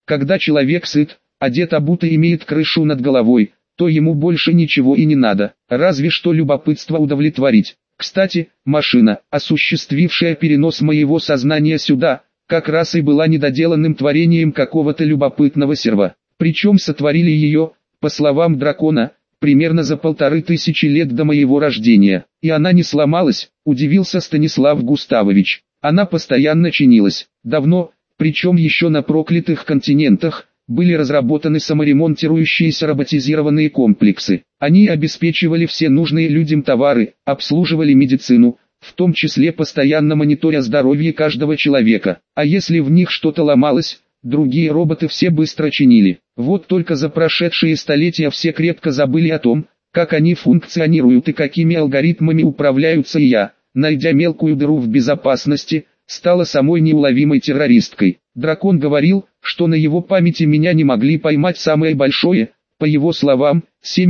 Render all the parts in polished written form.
Когда человек сыт, одет, обут и имеет крышу над головой, то ему больше ничего и не надо, разве что любопытство удовлетворить. Кстати, машина, осуществившая перенос моего сознания сюда, как раз и была недоделанным творением какого-то любопытного серва. Причем сотворили ее, по словам дракона, примерно за 1500 лет до моего рождения. И она не сломалась, удивился Станислав Густавович. Она постоянно чинилась. Давно, причем еще на проклятых континентах, были разработаны саморемонтирующиеся роботизированные комплексы. Они обеспечивали все нужные людям товары, обслуживали медицину, в том числе постоянно мониторя здоровье каждого человека. А если в них что-то ломалось, другие роботы все быстро чинили. Вот только за прошедшие столетия все крепко забыли о том, как они функционируют и какими алгоритмами управляются, и я, найдя мелкую дыру в безопасности, стала самой неуловимой террористкой. Дракон говорил, что на его памяти меня не могли поймать самое большое, по его словам,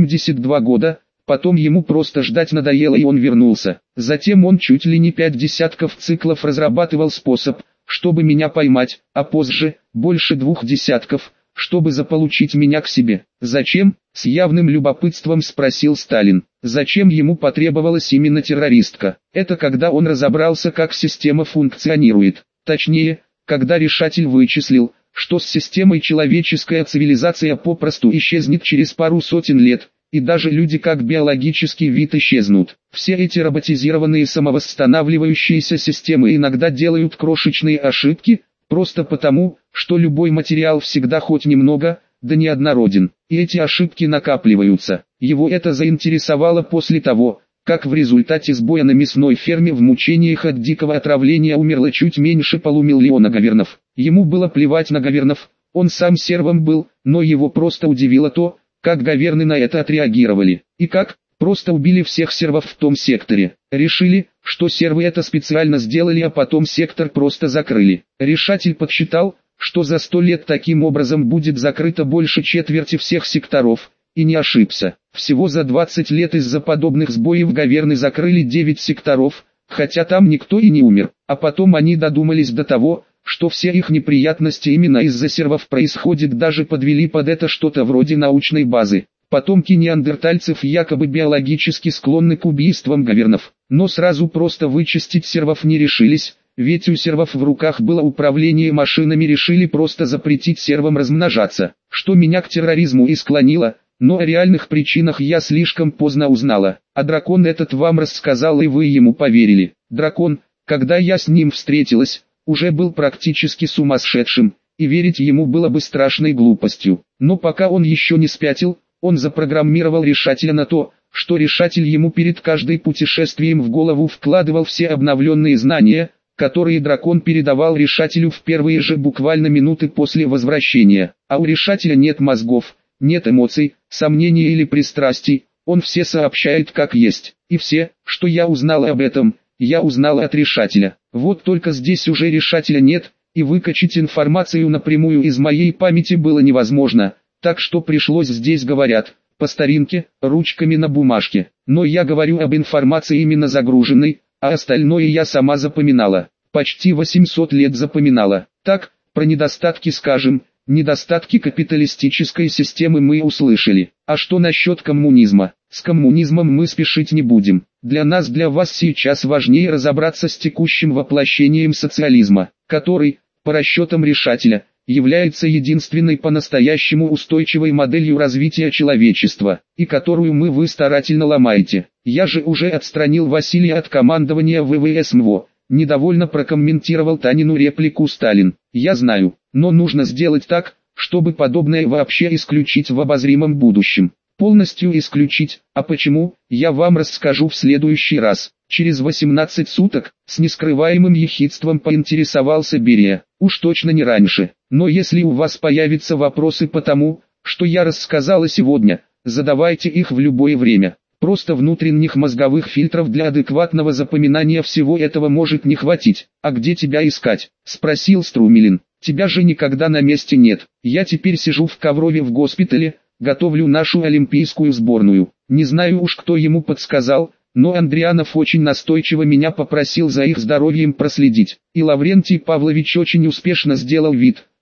72 года, потом ему просто ждать надоело и он вернулся. Затем он чуть ли не 5 десятков циклов разрабатывал способ, чтобы меня поймать, а позже, больше 2 десятков, чтобы заполучить меня к себе. Зачем? С явным любопытством спросил Сталин. Зачем ему потребовалась именно террористка? Это когда он разобрался, как система функционирует. Точнее, когда решатель вычислил, что с системой человеческая цивилизация попросту исчезнет через пару сотен лет, и даже люди как биологический вид исчезнут. Все эти роботизированные самовосстанавливающиеся системы иногда делают крошечные ошибки, просто потому, что любой материал всегда хоть немного, да неоднороден, и эти ошибки накапливаются. Его это заинтересовало после того, как в результате сбоя на мясной ферме в мучениях от дикого отравления умерло чуть меньше полумиллиона гавернов. Ему было плевать на гавернов, он сам сервом был, но его просто удивило то, как гаверны на это отреагировали. И как? Просто убили всех сервов в том секторе. Решили, что сервы это специально сделали, а потом сектор просто закрыли. Решатель подсчитал, что за 100 лет таким образом будет закрыто больше четверти всех секторов, и не ошибся. Всего за 20 лет из-за подобных сбоев гаверны закрыли 9 секторов, хотя там никто и не умер. А потом они додумались до того, что все их неприятности именно из-за сервов происходят, даже подвели под это что-то вроде научной базы. Потомки неандертальцев якобы биологически склонны к убийствам гавернов, но сразу просто вычистить сервов не решились, ведь у сервов в руках было управление машинами, решили просто запретить сервам размножаться, что меня к терроризму и склонило, но о реальных причинах я слишком поздно узнала, а дракон этот вам рассказал и вы ему поверили. Дракон, когда я с ним встретилась, уже был практически сумасшедшим, и верить ему было бы страшной глупостью, но пока он еще не спятил, он запрограммировал решателя на то, что решатель ему перед каждым путешествием в голову вкладывал все обновленные знания, которые дракон передавал решателю в первые же буквально минуты после возвращения. А у решателя нет мозгов, нет эмоций, сомнений или пристрастий, он все сообщает как есть. И все, что я узнала об этом, я узнала от решателя. Вот только здесь уже решателя нет, и выкачать информацию напрямую из моей памяти было невозможно. Так что пришлось здесь, говорят, по старинке, ручками на бумажке. Но я говорю об информации именно загруженной, а остальное я сама запоминала. Почти 800 лет запоминала. Так, про недостатки скажем, недостатки капиталистической системы мы услышали. А что насчет коммунизма? С коммунизмом мы спешить не будем. Для нас, для вас сейчас важнее разобраться с текущим воплощением социализма, который, по расчетам решателя, является единственной по-настоящему устойчивой моделью развития человечества, и которую вы старательно ломаете. Я же уже отстранил Василия от командования ВВС МВО, недовольно прокомментировал Танину реплику Сталин. Я знаю, но нужно сделать так, чтобы подобное вообще исключить в обозримом будущем. Полностью исключить, а почему, я вам расскажу в следующий раз. Через 18 суток, с нескрываемым ехидством поинтересовался Берия. Уж точно не раньше. Но если у вас появятся вопросы по тому, что я рассказала сегодня, задавайте их в любое время. Просто внутренних мозговых фильтров для адекватного запоминания всего этого может не хватить. А где тебя искать? Спросил Струмилин. Тебя же никогда на месте нет. Я теперь сижу в Коврове в госпитале, готовлю нашу олимпийскую сборную. Не знаю уж кто ему подсказал, но Андрианов очень настойчиво меня попросил за их здоровьем проследить. И Лаврентий Павлович очень успешно сделал вид,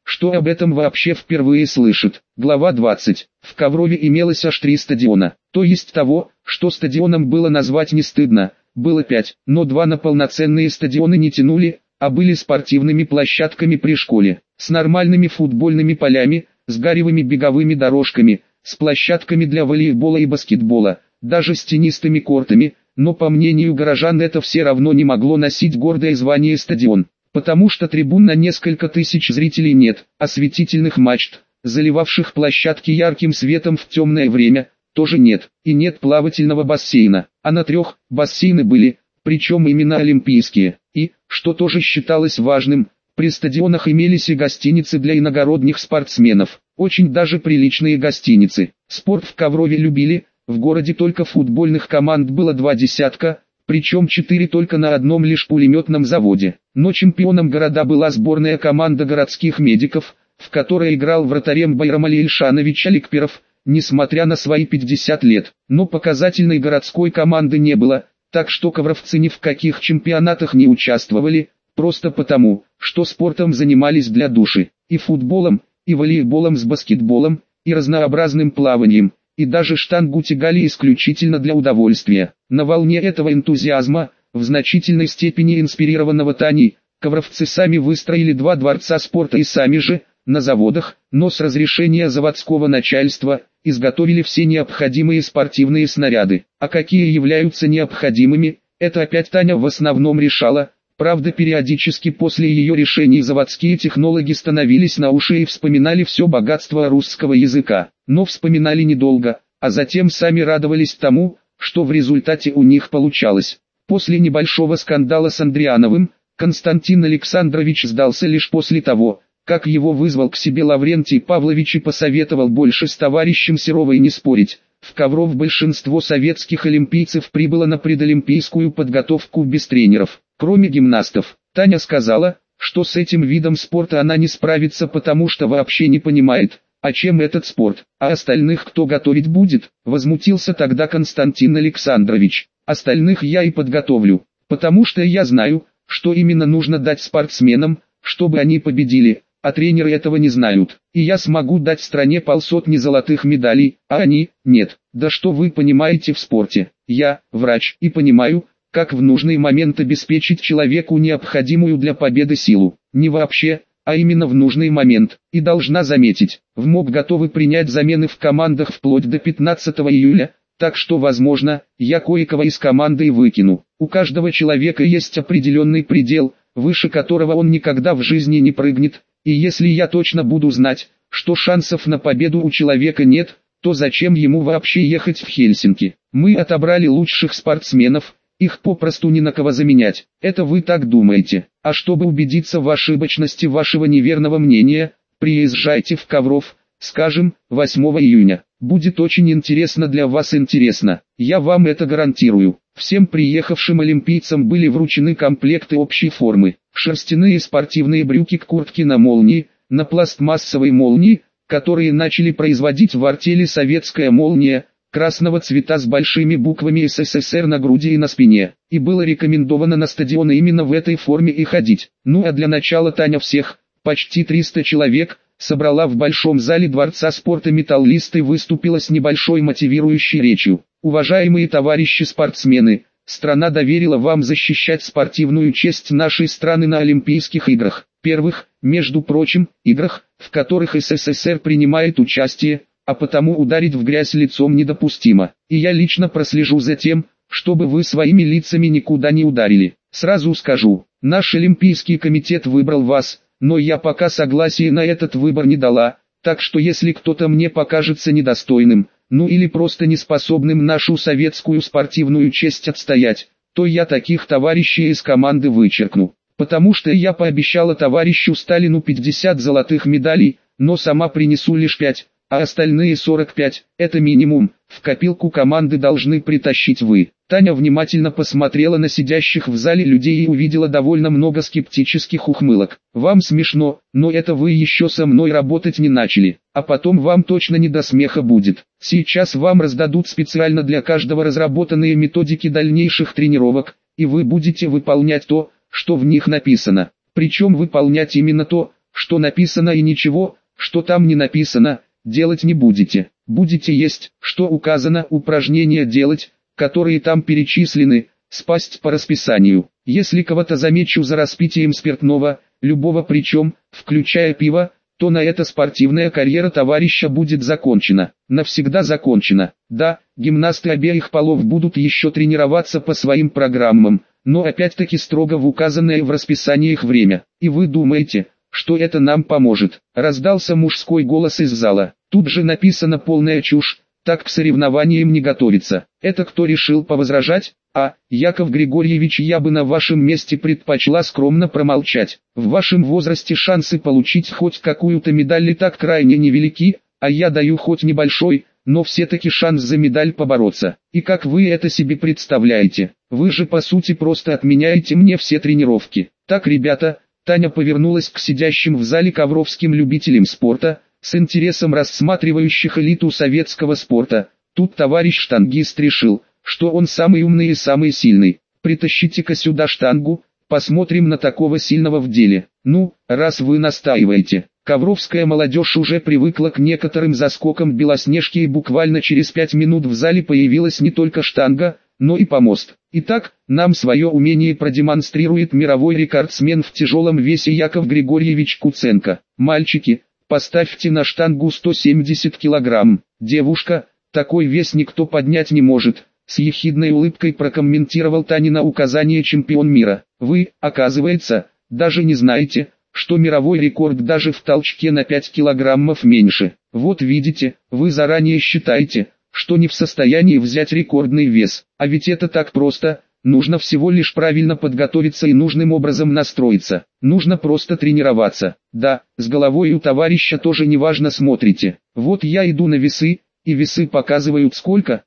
что об этом вообще впервые слышит. Глава 20. В Коврове имелось аж 3 стадиона. То есть того, что стадионом было назвать не стыдно, было 5, но 2 на полноценные стадионы не тянули, а были спортивными площадками при школе, с нормальными футбольными полями, с гаревыми беговыми дорожками, с площадками для волейбола и баскетбола, даже с теннистыми кортами, но по мнению горожан это все равно не могло носить гордое звание стадион, потому что трибун на несколько тысяч зрителей нет, осветительных мачт, заливавших площадки ярким светом в темное время, тоже нет, и нет плавательного бассейна, а на 3 бассейны были, причем именно олимпийские, и, что тоже считалось важным, при стадионах имелись и гостиницы для иногородних спортсменов, очень даже приличные гостиницы. Спорт в Коврове любили, в городе только футбольных команд было 2 десятка, причем 4 только на одном лишь пулеметном заводе. Но чемпионом города была сборная команда городских медиков, в которой играл вратарем Байрам Али Ильшанович Аликперов, несмотря на свои 50 лет. Но показательной городской команды не было, так что ковровцы ни в каких чемпионатах не участвовали, просто потому, что спортом занимались для души, и футболом, и волейболом с баскетболом, и разнообразным плаванием, и даже штангу тягали исключительно для удовольствия. На волне этого энтузиазма, в значительной степени инспирированного Таней, ковровцы сами выстроили 2 дворца спорта и сами же, на заводах, но с разрешения заводского начальства, изготовили все необходимые спортивные снаряды. А какие являются необходимыми, это опять Таня в основном решала. Правда, периодически после ее решений заводские технологи становились на уши и вспоминали все богатство русского языка. Но вспоминали недолго, а затем сами радовались тому, что в результате у них получалось. После небольшого скандала с Андриановым, Константин Александрович сдался лишь после того, как его вызвал к себе Лаврентий Павлович и посоветовал больше с товарищем Серовой не спорить. В Ковров большинство советских олимпийцев прибыло на предолимпийскую подготовку без тренеров. Кроме гимнастов, Таня сказала, что с этим видом спорта она не справится, потому что вообще не понимает, а чем этот спорт, а остальных кто готовить будет, возмутился тогда Константин Александрович. Остальных я и подготовлю, потому что я знаю, что именно нужно дать спортсменам, чтобы они победили, а тренеры этого не знают, и я смогу дать стране 500 золотых медалей, а они, нет. Да что вы понимаете в спорте? Я, врач, и понимаю, как в нужный момент обеспечить человеку необходимую для победы силу. Не вообще, а именно в нужный момент. И должна заметить, в МОК готовы принять замены в командах вплоть до 15 июля, так что возможно, я кое-кого из команды и выкину. У каждого человека есть определенный предел, выше которого он никогда в жизни не прыгнет, и если я точно буду знать, что шансов на победу у человека нет, то зачем ему вообще ехать в Хельсинки? Мы отобрали лучших спортсменов, их попросту не на кого заменять. Это вы так думаете. А чтобы убедиться в ошибочности вашего неверного мнения, приезжайте в Ковров, скажем, 8 июня. Будет очень интересно для вас интересно. Я вам это гарантирую. Всем приехавшим олимпийцам были вручены комплекты общей формы. Шерстяные спортивные брюки к куртке на молнии, на пластмассовой молнии, которые начали производить в артели «Советская молния», красного цвета с большими буквами СССР на груди и на спине. И было рекомендовано на стадионы именно в этой форме и ходить. Ну а для начала Таня всех, почти 300 человек, собрала в большом зале Дворца спорта «Металлист» и выступила с небольшой мотивирующей речью. Уважаемые товарищи спортсмены, страна доверила вам защищать спортивную честь нашей страны на Олимпийских играх. Первых, между прочим, играх, в которых СССР принимает участие, а потому ударить в грязь лицом недопустимо. И я лично прослежу за тем, чтобы вы своими лицами никуда не ударили. Сразу скажу, наш Олимпийский комитет выбрал вас, но я пока согласия на этот выбор не дала, так что если кто-то мне покажется недостойным, ну или просто неспособным нашу советскую спортивную честь отстоять, то я таких товарищей из команды вычеркну. Потому что я пообещала товарищу Сталину 50 золотых медалей, но сама принесу лишь 5. А остальные 45, это минимум, в копилку команды должны притащить вы. Таня внимательно посмотрела на сидящих в зале людей и увидела довольно много скептических ухмылок. Вам смешно, но это вы еще со мной работать не начали, а потом вам точно не до смеха будет. Сейчас вам раздадут специально для каждого разработанные методики дальнейших тренировок, и вы будете выполнять то, что в них написано. Причем выполнять именно то, что написано и ничего, что там не написано, делать не будете. Будете есть, что указано, упражнения делать, которые там перечислены, спасть по расписанию. Если кого-то замечу за распитием спиртного, любого причем, включая пиво, то на это спортивная карьера товарища будет закончена. Навсегда закончена. Да, гимнасты обеих полов будут еще тренироваться по своим программам, но опять-таки строго в указанное в расписаниях время. И вы думаете, что это нам поможет? Раздался мужской голос из зала. Тут же написано полная чушь, так к соревнованиям не готовится. Это кто решил повозражать? Яков Григорьевич, я бы на вашем месте предпочла скромно промолчать. В вашем возрасте шансы получить хоть какую-то медаль и так крайне невелики, а я даю хоть небольшой, но все-таки шанс за медаль побороться. И как вы это себе представляете? Вы же по сути просто отменяете мне все тренировки. Так, ребята, Таня повернулась к сидящим в зале ковровским любителям спорта, с интересом рассматривающих элиту советского спорта. Тут товарищ штангист решил, что он самый умный и самый сильный. Притащите-ка сюда штангу, посмотрим на такого сильного в деле. Ну, раз вы настаиваете. Ковровская молодежь уже привыкла к некоторым заскокам Белоснежки, и буквально через 5 минут в зале появилась не только штанга, но и помост. Итак, нам свое умение продемонстрирует мировой рекордсмен в тяжелом весе Яков Григорьевич Куценко. Мальчики, поставьте на штангу 170 килограмм. Девушка, такой вес никто поднять не может. С ехидной улыбкой прокомментировал Танина указание чемпион мира. Вы, оказывается, даже не знаете, что мировой рекорд даже в толчке на 5 килограммов меньше. Вот видите, вы заранее считаете, что не в состоянии взять рекордный вес. А ведь это так просто, нужно всего лишь правильно подготовиться и нужным образом настроиться. Нужно просто тренироваться. Да, с головой у товарища тоже неважно смотрите. Вот я иду на весы, и весы показывают сколько?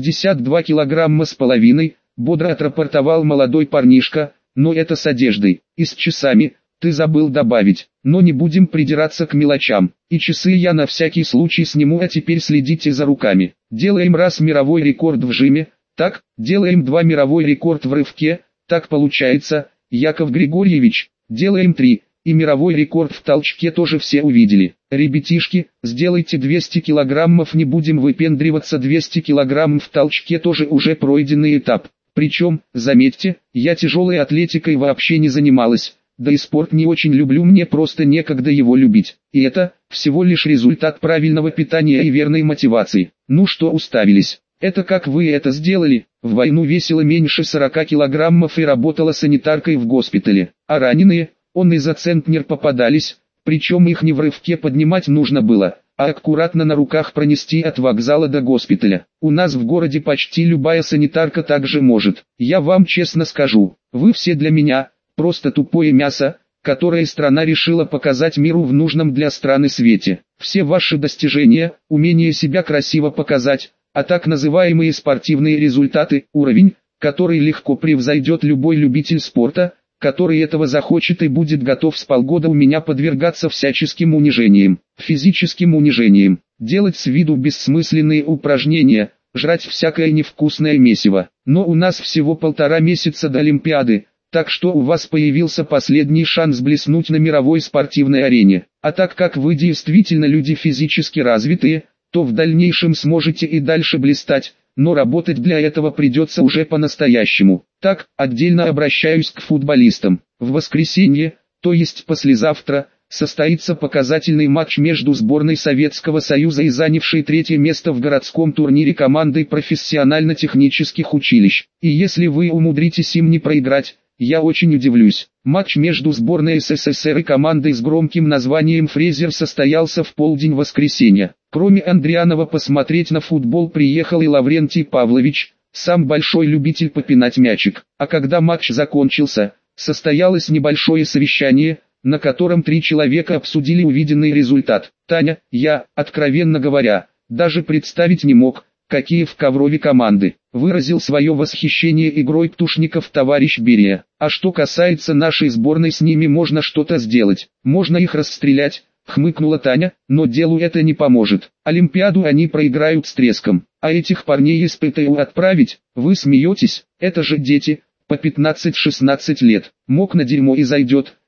62 килограмма с половиной, бодро отрапортовал молодой парнишка, но это с одеждой. И с часами, ты забыл добавить, но не будем придираться к мелочам. И часы я на всякий случай сниму, а теперь следите за руками. Делаем раз мировой рекорд в жиме, так, делаем 2 мировой рекорд в рывке, так получается, Яков Григорьевич, делаем 3. И мировой рекорд в толчке тоже все увидели. Ребятишки, сделайте 200 килограммов, не будем выпендриваться, 200 килограмм в толчке тоже уже пройденный этап. Причем, заметьте, я тяжелой атлетикой вообще не занималась, да и спорт не очень люблю, мне просто некогда его любить. И это, всего лишь результат правильного питания и верной мотивации. Ну что уставились? Это как вы это сделали? В войну весила меньше 40 килограммов и работала санитаркой в госпитале. А раненые? Он и за центнер попадались, причем их не в рывке поднимать нужно было, а аккуратно на руках пронести от вокзала до госпиталя. У нас в городе почти любая санитарка так же может. Я вам честно скажу, вы все для меня просто тупое мясо, которое страна решила показать миру в нужном для страны свете. Все ваши достижения, умение себя красиво показать, а так называемые спортивные результаты, уровень, который легко превзойдет любой любитель спорта, который этого захочет и будет готов с полгода у меня подвергаться всяческим унижениям, физическим унижениям, делать с виду бессмысленные упражнения, жрать всякое невкусное месиво. Но у нас всего 1,5 месяца до Олимпиады, так что у вас появился последний шанс блеснуть на мировой спортивной арене. А так как вы действительно люди физически развитые, то в дальнейшем сможете и дальше блистать, но работать для этого придется уже по-настоящему. Так, отдельно обращаюсь к футболистам. В воскресенье, то есть послезавтра, состоится показательный матч между сборной Советского Союза и занявшей 3-е место в городском турнире командой профессионально-технических училищ. И если вы умудритесь им не проиграть, я очень удивлюсь. Матч между сборной СССР и командой с громким названием «Фрезер» состоялся в полдень воскресенья. Кроме Андрианова посмотреть на футбол приехал и Лаврентий Павлович, сам большой любитель попинать мячик. А когда матч закончился, состоялось небольшое совещание, на котором 3 человека обсудили увиденный результат. Таня, я, откровенно говоря, даже представить не мог, какие в Коврове команды. Выразил свое восхищение игрой Птушников товарищ Берия. А что касается нашей сборной, с ними можно что-то сделать. Можно их расстрелять, хмыкнула Таня, но делу это не поможет. Олимпиаду они проиграют с треском. А этих парней из ПТУ отправить? Вы смеетесь? Это же дети, по 15-16 лет. Мог на дерьмо и зайдет,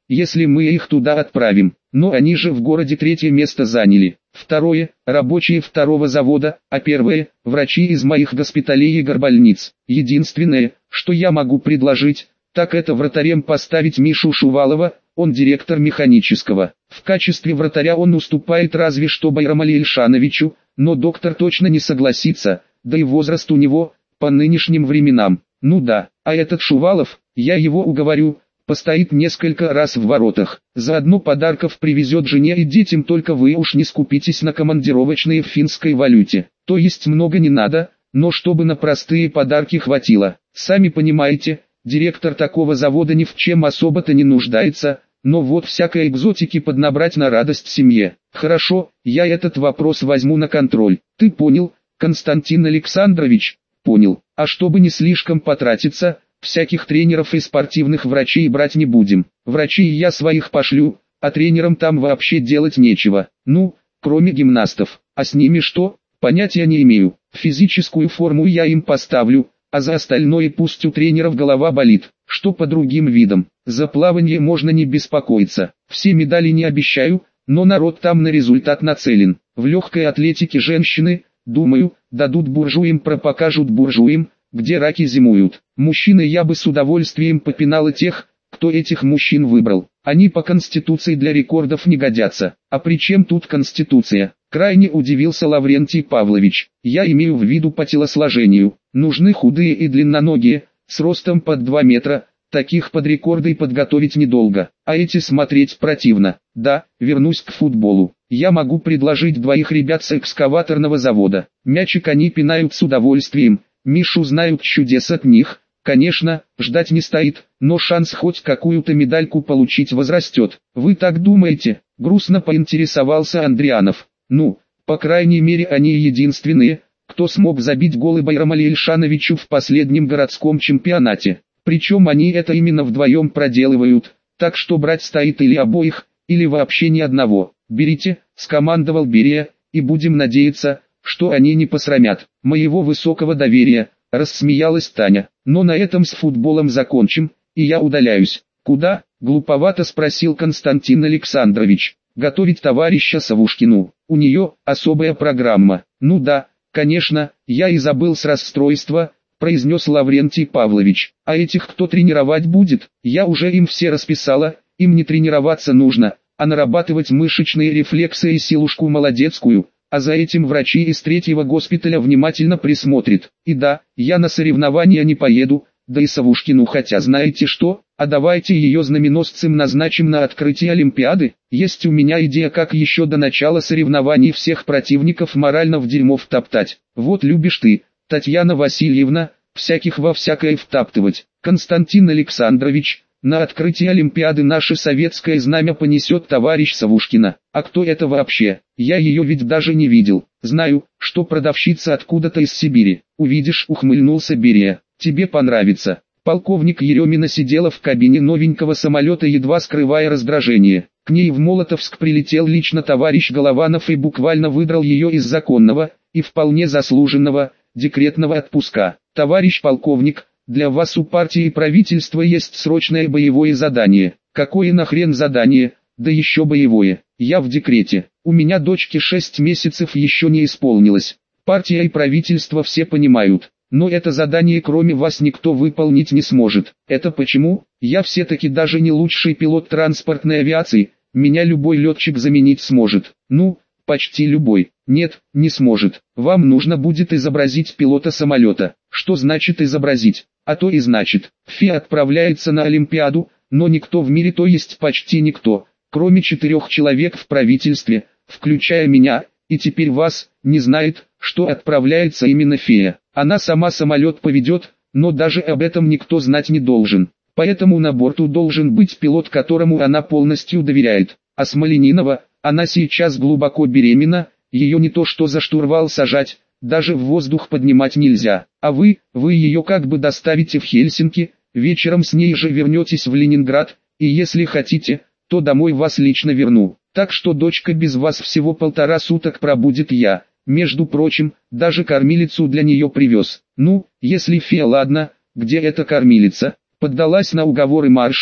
если мы их туда отправим. Но они же в городе третье место заняли. Второе – рабочие второго завода, а первое – врачи из моих госпиталей и горбольниц. Единственное, что я могу предложить, так это вратарем поставить Мишу Шувалова, он директор механического. В качестве вратаря он уступает разве что Байрамали Ильшановичу, но доктор точно не согласится, да и возраст у него, по нынешним временам. Ну да, а этот Шувалов, я его уговорю, постоит несколько раз в воротах. Заодно подарков привезет жене и детям, только вы уж не скупитесь на командировочные в финской валюте. То есть много не надо, но чтобы на простые подарки хватило. Сами понимаете, директор такого завода ни в чем особо-то не нуждается, но вот всякой экзотики поднабрать на радость семье. Хорошо, я этот вопрос возьму на контроль. Ты понял, Константин Александрович? Понял. А чтобы не слишком потратиться, всяких тренеров и спортивных врачей брать не будем. Врачей я своих пошлю, а тренерам там вообще делать нечего. Ну, кроме гимнастов. А с ними что? Понятия не имею. Физическую форму я им поставлю, а за остальное пусть у тренеров голова болит. Что по другим видам? За плавание можно не беспокоиться. Все медали не обещаю, но народ там на результат нацелен. В легкой атлетике женщины, думаю, дадут буржуям, пропокажут буржуям, где раки зимуют. Мужчины, я бы с удовольствием попинал и тех, кто этих мужчин выбрал. Они по конституции для рекордов не годятся. А при чем тут конституция? Крайне удивился Лаврентий Павлович. Я имею в виду по телосложению. Нужны худые и длинноногие, с ростом под 2 метра. Таких под рекорды подготовить недолго, а эти смотреть противно. Да, вернусь к футболу. Я могу предложить 2 ребят с экскаваторного завода. Мячик они пинают с удовольствием. Мишу знают чудес от них. Конечно, ждать не стоит, но шанс хоть какую-то медальку получить возрастет. Вы так думаете? Грустно поинтересовался Андрианов. Ну, по крайней мере они единственные, кто смог забить голы Байрамали Ильшановичу в последнем городском чемпионате. Причем они это именно вдвоем проделывают, так что брать стоит или обоих, или вообще ни одного. «Берите», — скомандовал Берия, — «и будем надеяться, что они не посрамят моего высокого доверия», — рассмеялась Таня. «Но на этом с футболом закончим, и я удаляюсь». «Куда?» — глуповато спросил Константин Александрович. «Готовить товарища Савушкину. У нее особая программа». «Ну да, конечно, я и забыл с расстройства», — произнес Лаврентий Павлович. «А этих кто тренировать будет? Я уже им все расписала, им не тренироваться нужно, а нарабатывать мышечные рефлексы и силушку молодецкую, а за этим врачи из 3-го госпиталя внимательно присмотрят. И да, я на соревнования не поеду, да и Савушкину, хотя знаете что, а давайте ее знаменосцем назначим на открытие Олимпиады. Есть у меня идея, как еще до начала соревнований всех противников морально в дерьмо втоптать. Вот любишь ты, Татьяна Васильевна, всяких во всякое втаптывать. Константин Александрович, на открытие Олимпиады наше советское знамя понесет товарищ Савушкина. А кто это вообще? Я ее ведь даже не видел. Знаю, что продавщица откуда-то из Сибири. Увидишь, ухмыльнулся Берия. Тебе понравится. Полковник Еремина сидела в кабине новенького самолета, едва скрывая раздражение. К ней в Молотовск прилетел лично товарищ Голованов и буквально выдрал ее из законного, и вполне заслуженного, декретного отпуска. «Товарищ полковник, для вас у партии и правительства есть срочное боевое задание». «Какое нахрен задание, да еще боевое? Я в декрете. У меня дочке 6 месяцев еще не исполнилось. Партия и правительство все понимают. Но это задание кроме вас никто выполнить не сможет». «Это почему? Я все-таки даже не лучший пилот транспортной авиации, меня любой летчик заменить сможет». «Ну, почти любой». «Нет, не сможет. Вам нужно будет изобразить пилота самолета». «Что значит изобразить?» «А то и значит, ФИА отправляется на Олимпиаду, но никто в мире, то есть почти никто, кроме 4 человек в правительстве, включая меня, и теперь вас, не знает, что отправляется именно фея. Она сама самолет поведет, но даже об этом никто знать не должен. Поэтому на борту должен быть пилот, которому она полностью доверяет. А Смоленинова, она сейчас глубоко беременна, ее не то что за штурвал сажать, даже в воздух поднимать нельзя. А вы ее как бы доставите в Хельсинки, вечером с ней же вернетесь в Ленинград, и если хотите, то домой вас лично верну. Так что дочка без вас всего 1,5 суток пробудет я. Между прочим, даже кормилицу для нее привез. Ну, если фея, ладно, где эта кормилица?» Поддалась на уговоры маршала,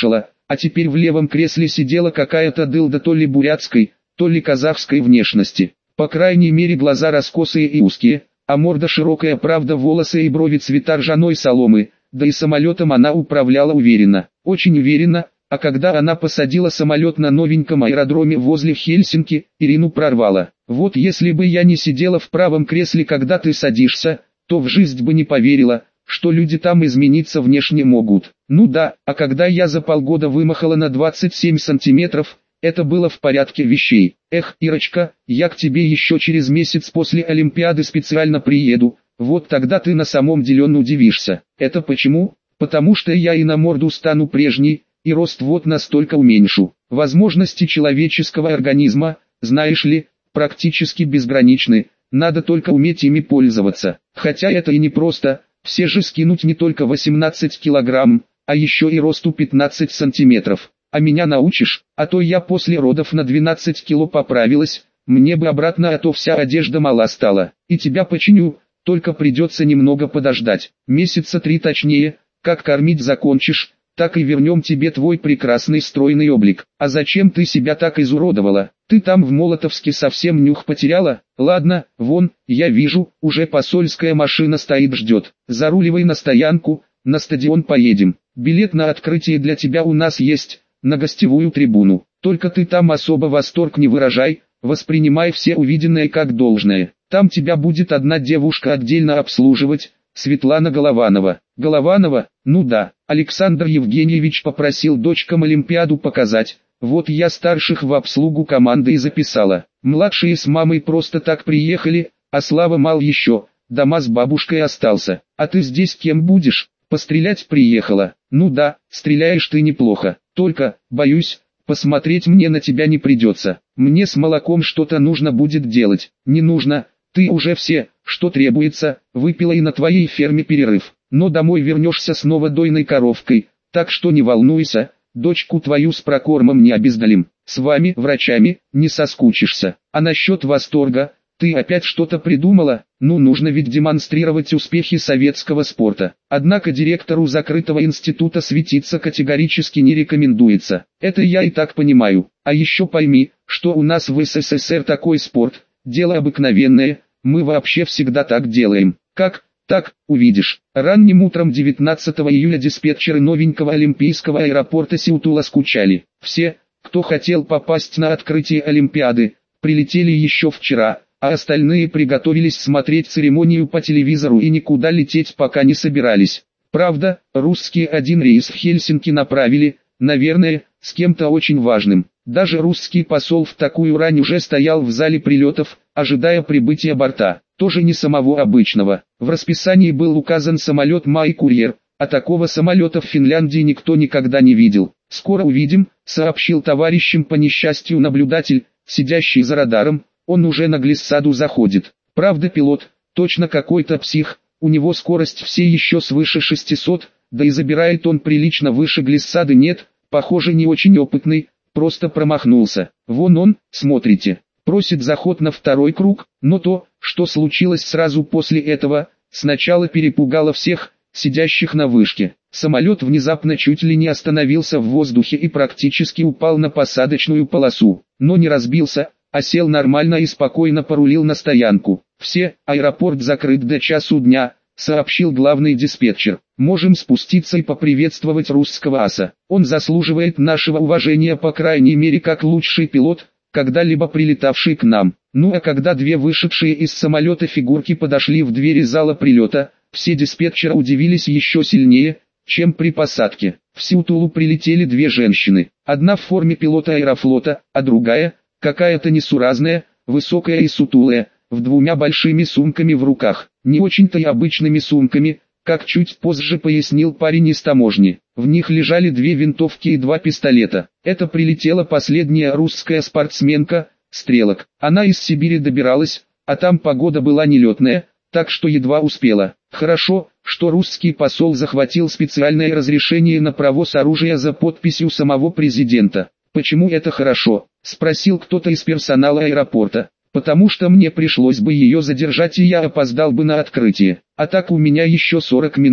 а теперь в левом кресле сидела какая-то дылда то ли бурятской, то ли казахской внешности. По крайней мере глаза раскосые и узкие, а морда широкая, правда волосы и брови цвета ржаной соломы, да и самолетом она управляла уверенно, очень уверенно, а когда она посадила самолет на новеньком аэродроме возле Хельсинки, Ирину прорвало. Вот если бы я не сидела в правом кресле, когда ты садишься, то в жизнь бы не поверила, что люди там измениться внешне могут. Ну да, а когда я за полгода вымахала на 27 сантиметров, это было в порядке вещей. Эх, Ирочка, я к тебе еще через месяц после Олимпиады специально приеду, вот тогда ты на самом деле удивишься. Это почему? Потому что я и на морду стану прежней, и рост вот настолько уменьшу. Возможности человеческого организма, знаешь ли, практически безграничны, надо только уметь ими пользоваться. Хотя это и не просто, все же скинуть не только 18 килограмм, а еще и росту 15 сантиметров. А меня научишь? А то я после родов на 12 кило поправилась, мне бы обратно, а то вся одежда мала стала. И тебя починю, только придется немного подождать, месяца 3 точнее, как кормить закончишь, так и вернем тебе твой прекрасный стройный облик. А зачем ты себя так изуродовала? Ты там в Молотовске совсем нюх потеряла? Ладно, вон, я вижу, уже посольская машина стоит ждет. Заруливай на стоянку, на стадион поедем. Билет на открытие для тебя у нас есть, на гостевую трибуну. Только ты там особо восторг не выражай, воспринимай все увиденное как должное. Там тебя будет одна девушка отдельно обслуживать, Светлана Голованова. Голованова? Ну да, Александр Евгеньевич попросил дочкам Олимпиаду показать, вот я старших в обслугу команды и записала. Младшие с мамой просто так приехали, а Слава мал еще, дома с бабушкой остался. А ты здесь кем будешь? Пострелять приехала. Ну да, стреляешь ты неплохо, только, боюсь, посмотреть мне на тебя не придется. Мне с молоком что-то нужно будет делать. Не нужно, ты уже все, что требуется, выпила, и на твоей ферме перерыв. Но домой вернешься снова дойной коровкой, так что не волнуйся, дочку твою с прокормом не обездалим. С вами, врачами, не соскучишься. А насчет восторга, ты опять что-то придумала? Ну, нужно ведь демонстрировать успехи советского спорта. Однако директору закрытого института светиться категорически не рекомендуется. Это я и так понимаю. А еще пойми, что у нас в СССР такой спорт, дело обыкновенное, мы вообще всегда так делаем. Как? Так, увидишь. Ранним утром 19 июля диспетчеры новенького олимпийского аэропорта Сеутула скучали. Все, кто хотел попасть на открытие Олимпиады, прилетели еще вчера, а остальные приготовились смотреть церемонию по телевизору и никуда лететь пока не собирались. Правда, русские один рейс в Хельсинки направили, наверное, с кем-то очень важным. Даже русский посол в такую рань уже стоял в зале прилетов, ожидая прибытия борта. Тоже не самого обычного. В расписании был указан самолет Май-курьер, а такого самолета в Финляндии никто никогда не видел. «Скоро увидим», — сообщил товарищам по несчастью наблюдатель, сидящий за радаром, он уже на глиссаду заходит. Правда, пилот, точно какой-то псих, у него скорость все еще свыше 600, да и забирает он прилично выше глиссады. Нет, похоже, не очень опытный, просто промахнулся. Вон он, смотрите, просит заход на второй круг, но то, что случилось сразу после этого, сначала перепугало всех, сидящих на вышке. Самолет внезапно чуть ли не остановился в воздухе и практически упал на посадочную полосу, но не разбился, а сел нормально и спокойно порулил на стоянку. «Все, аэропорт закрыт до часу дня», — сообщил главный диспетчер. «Можем спуститься и поприветствовать русского аса. Он заслуживает нашего уважения, по крайней мере как лучший пилот, когда-либо прилетавший к нам». Ну а когда две вышедшие из самолета фигурки подошли в двери зала прилета, все диспетчеры удивились еще сильнее, чем при посадке. В Сеутулу прилетели две женщины. Одна в форме пилота Аэрофлота, а другая, какая-то несуразная, высокая и сутулая, с двумя большими сумками в руках. Не очень-то и обычными сумками, как чуть позже пояснил парень из таможни. В них лежали две винтовки и два пистолета. Это прилетела последняя русская спортсменка, Стрелок. Она из Сибири добиралась, а там погода была нелетная, так что едва успела. Хорошо, что русский посол захватил специальное разрешение на провоз оружия за подписью самого президента. «Почему это хорошо?» – спросил кто-то из персонала аэропорта. «Потому что мне пришлось бы ее задержать, и я опоздал бы на открытие. А так у меня еще 40 минут,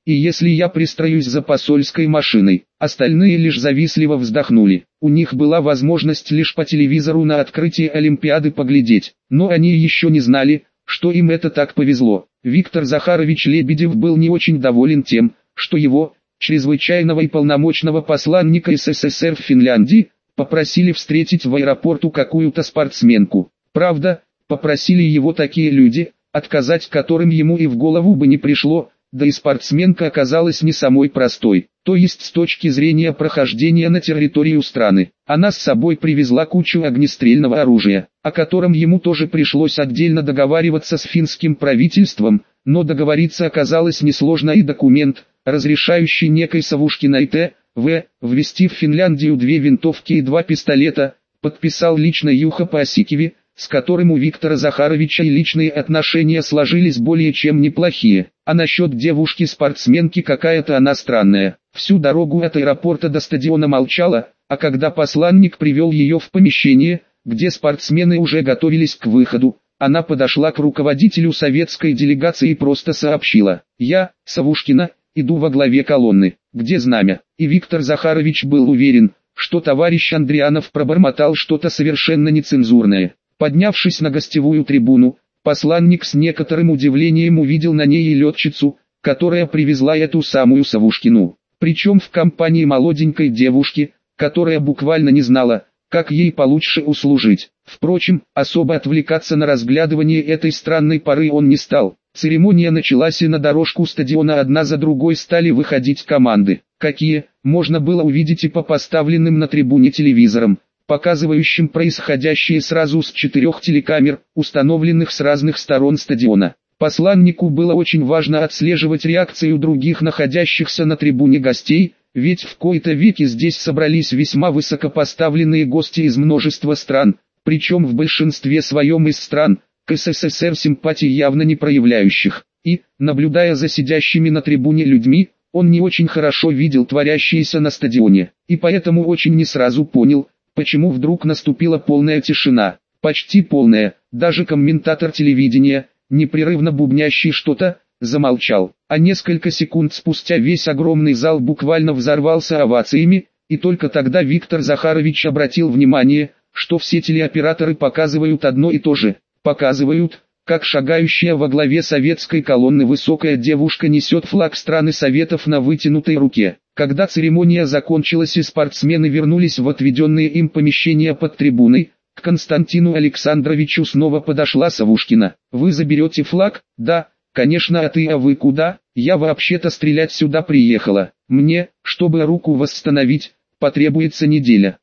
и если я пристроюсь за посольской машиной. Остальные лишь завистливо вздохнули. У них была возможность лишь по телевизору на открытии Олимпиады поглядеть, но они еще не знали, что им это так повезло. Виктор Захарович Лебедев был не очень доволен тем, что его, чрезвычайного и полномочного посланника СССР в Финляндии, попросили встретить в аэропорту какую-то спортсменку. Правда, попросили его такие люди, отказать которым ему и в голову бы не пришло, да и спортсменка оказалась не самой простой, то есть с точки зрения прохождения на территорию страны. Она с собой привезла кучу огнестрельного оружия, о котором ему тоже пришлось отдельно договариваться с финским правительством, но договориться оказалось несложно, и документ, разрешающий некой Савушкиной Т.В. ввести в Финляндию 2 винтовки и 2 пистолета, подписал лично Юха Пасикеви, с которым у Виктора Захаровича и личные отношения сложились более чем неплохие. А насчет девушки-спортсменки, какая-то она странная. Всю дорогу от аэропорта до стадиона молчала, а когда посланник привел ее в помещение, где спортсмены уже готовились к выходу, она подошла к руководителю советской делегации и просто сообщила: «Я, Савушкина, иду во главе колонны, где знамя». И Виктор Захарович был уверен, что товарищ Андрианов пробормотал что-то совершенно нецензурное. Поднявшись на гостевую трибуну, посланник с некоторым удивлением увидел на ней и летчицу, которая привезла эту самую Савушкину. Причем в компании молоденькой девушки, которая буквально не знала, как ей получше услужить. Впрочем, особо отвлекаться на разглядывание этой странной поры он не стал. Церемония началась, и на дорожку стадиона одна за другой стали выходить команды. Какие, можно было увидеть и по поставленным на трибуне телевизорам, показывающим происходящее сразу с 4 телекамер, установленных с разных сторон стадиона. Посланнику было очень важно отслеживать реакцию других находящихся на трибуне гостей, ведь в кои-то веки здесь собрались весьма высокопоставленные гости из множества стран, причем в большинстве своем из стран, к СССР симпатий явно не проявляющих. И, наблюдая за сидящими на трибуне людьми, он не очень хорошо видел творящееся на стадионе, и поэтому очень не сразу понял, почему вдруг наступила полная тишина, почти полная. Даже комментатор телевидения, непрерывно бубнящий что-то, замолчал, а несколько секунд спустя весь огромный зал буквально взорвался овациями, и только тогда Виктор Захарович обратил внимание, что все телеоператоры показывают одно и то же, показывают, как шагающая во главе советской колонны высокая девушка несет флаг страны Советов на вытянутой руке. Когда церемония закончилась и спортсмены вернулись в отведенные им помещения под трибуной, к Константину Александровичу снова подошла Савушкина. «Вы заберете флаг?» «Да, конечно, а вы куда?» «Я вообще-то стрелять сюда приехала. Мне, чтобы руку восстановить, потребуется неделя.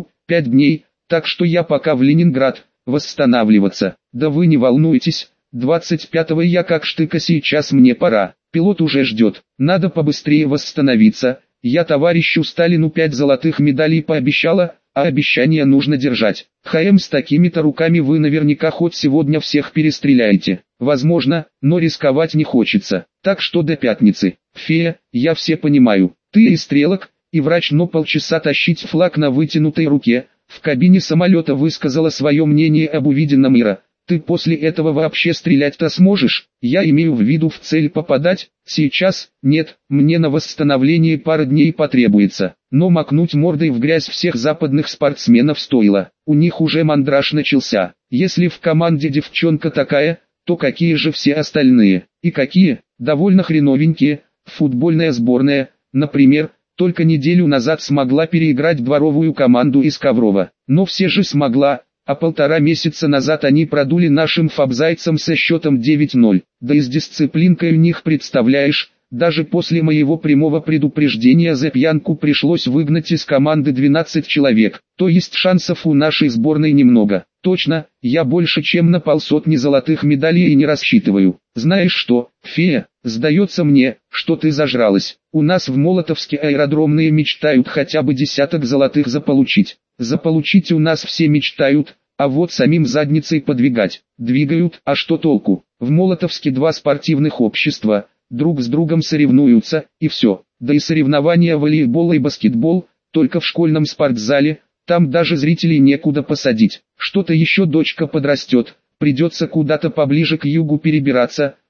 5 дней, так что я пока в Ленинград, восстанавливаться». «Да вы не волнуйтесь, 25-го я как штыка, сейчас мне пора. Пилот уже ждет, надо побыстрее восстановиться. Я товарищу Сталину 5 золотых медалей пообещала, а обещание нужно держать. С такими-то руками вы наверняка хоть сегодня всех перестреляете. Возможно, но рисковать не хочется. Так что до пятницы. Фея, я все понимаю. Ты и стрелок, и врач, но полчаса тащить флаг на вытянутой руке». В кабине самолета высказала свое мнение об увиденном Ира. «Ты после этого вообще стрелять-то сможешь?» «Я имею в виду в цель попадать, сейчас, нет, мне на восстановление пара дней потребуется». Но макнуть мордой в грязь всех западных спортсменов стоило. У них уже мандраж начался. Если в команде девчонка такая, то какие же все остальные? И какие? Довольно хреновенькие. Футбольная сборная, например, только неделю назад смогла переиграть дворовую команду из Коврова. Но все же смогла. А 1,5 месяца назад они продули нашим фабзайцам со счетом 9-0. Да и с дисциплинкой у них, представляешь, даже после моего прямого предупреждения за пьянку пришлось выгнать из команды 12 человек. То есть шансов у нашей сборной немного. Точно, я больше чем на 500 золотых медалей и не рассчитываю. Знаешь что, фея, сдается мне, что ты зажралась. У нас в Молотовске аэродромные мечтают хотя бы 10 золотых заполучить. Заполучить у нас все мечтают, а вот самим задницей подвигать. Двигают, а что толку? В Молотовске 2 спортивных общества, друг с другом соревнуются, и все. Да и соревнования волейбол и баскетбол, только в школьном спортзале, там даже зрителей некуда посадить. Что-то еще дочка подрастет, придется куда-то поближе к югу перебираться,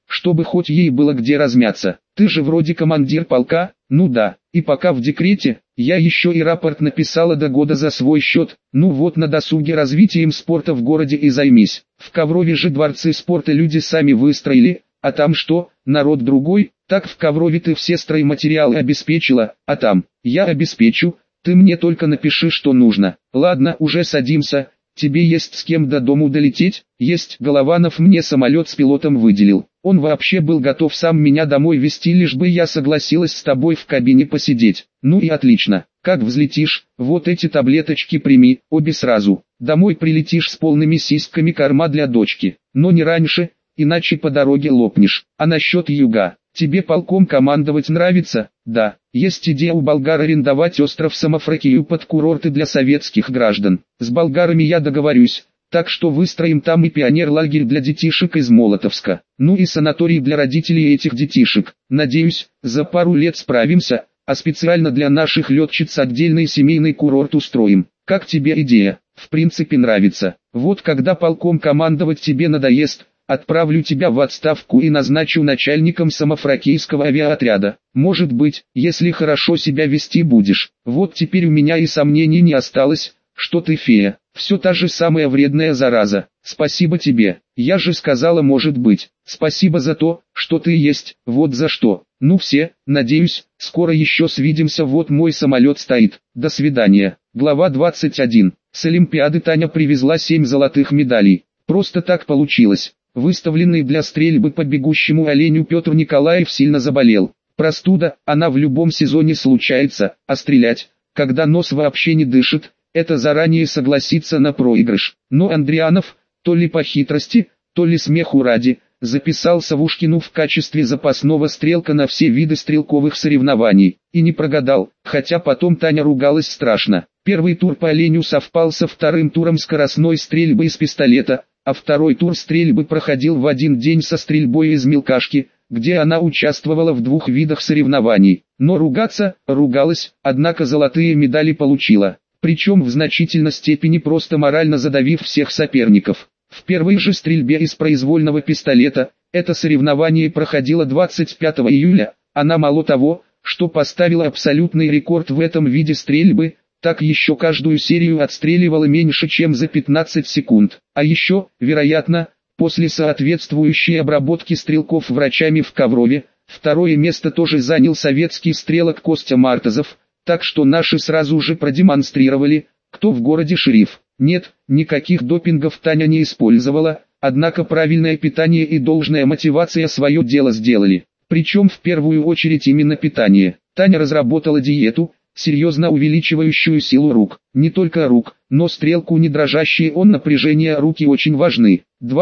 чтобы хоть ей было где размяться. Ты же вроде командир полка, ну да, и пока в декрете, я еще и рапорт написала до года за свой счет, ну вот на досуге развитием спорта в городе и займись. В Коврове же дворцы спорта люди сами выстроили, а там что, народ другой, так в Коврове ты все стройматериалы обеспечила, а там, я обеспечу, ты мне только напиши, что нужно. Ладно, уже садимся. Тебе есть с кем до дому долететь? Есть. Голованов мне самолет с пилотом выделил. Он вообще был готов сам меня домой везти, лишь бы я согласилась с тобой в кабине посидеть. Ну и отлично. Как взлетишь, вот эти таблеточки прими, обе сразу. Домой прилетишь с полными сиськами, корма для дочки. Но не раньше, иначе по дороге лопнешь. А насчет юга, тебе полком командовать нравится? Да, есть идея у болгар арендовать остров Самофракию под курорты для советских граждан. С болгарами я договорюсь, так что выстроим там и пионер-лагерь для детишек из Молотовска. Ну и санаторий для родителей этих детишек. Надеюсь, за пару лет справимся, а специально для наших летчиц отдельный семейный курорт устроим. Как тебе идея? В принципе нравится. Вот когда полком командовать тебе надоест, отправлю тебя в отставку и назначу начальником самофракийского авиаотряда. Может быть, если хорошо себя вести будешь. Вот теперь у меня и сомнений не осталось, что ты фея. Все та же самая вредная зараза. Спасибо тебе. Я же сказала, может быть. Спасибо за то, что ты есть. Вот за что. Ну все, надеюсь, скоро еще свидимся. Вот мой самолет стоит. До свидания. Глава 21. С Олимпиады Таня привезла 7 золотых медалей. Просто так получилось. Выставленный для стрельбы по бегущему оленю Петр Николаев сильно заболел. Простуда, она в любом сезоне случается, а стрелять, когда нос вообще не дышит, это заранее согласиться на проигрыш. Но Андрианов, то ли по хитрости, то ли смеху ради, записал Савушкину в качестве запасного стрелка на все виды стрелковых соревнований. И не прогадал, хотя потом Таня ругалась страшно. Первый тур по оленю совпал со вторым туром скоростной стрельбы из пистолета, а второй тур стрельбы проходил в один день со стрельбой из мелкашки, где она участвовала в 2 видах соревнований. Но ругалась, однако золотые медали получила, причем в значительной степени просто морально задавив всех соперников. В первой же стрельбе из произвольного пистолета, это соревнование проходило 25 июля, она мало того, что поставила абсолютный рекорд в этом виде стрельбы, так еще каждую серию отстреливала меньше чем за 15 секунд. А еще, вероятно, после соответствующей обработки стрелков врачами в Коврове, второе место тоже занял советский стрелок Костя Мартазов, так что наши сразу же продемонстрировали, кто в городе шериф. Нет, никаких допингов Таня не использовала, однако правильное питание и должная мотивация свое дело сделали. Причем в первую очередь именно питание. Таня разработала диету, серьезно увеличивающую силу рук. Не только рук, но стрелку не дрожащие от напряжения руки очень важны.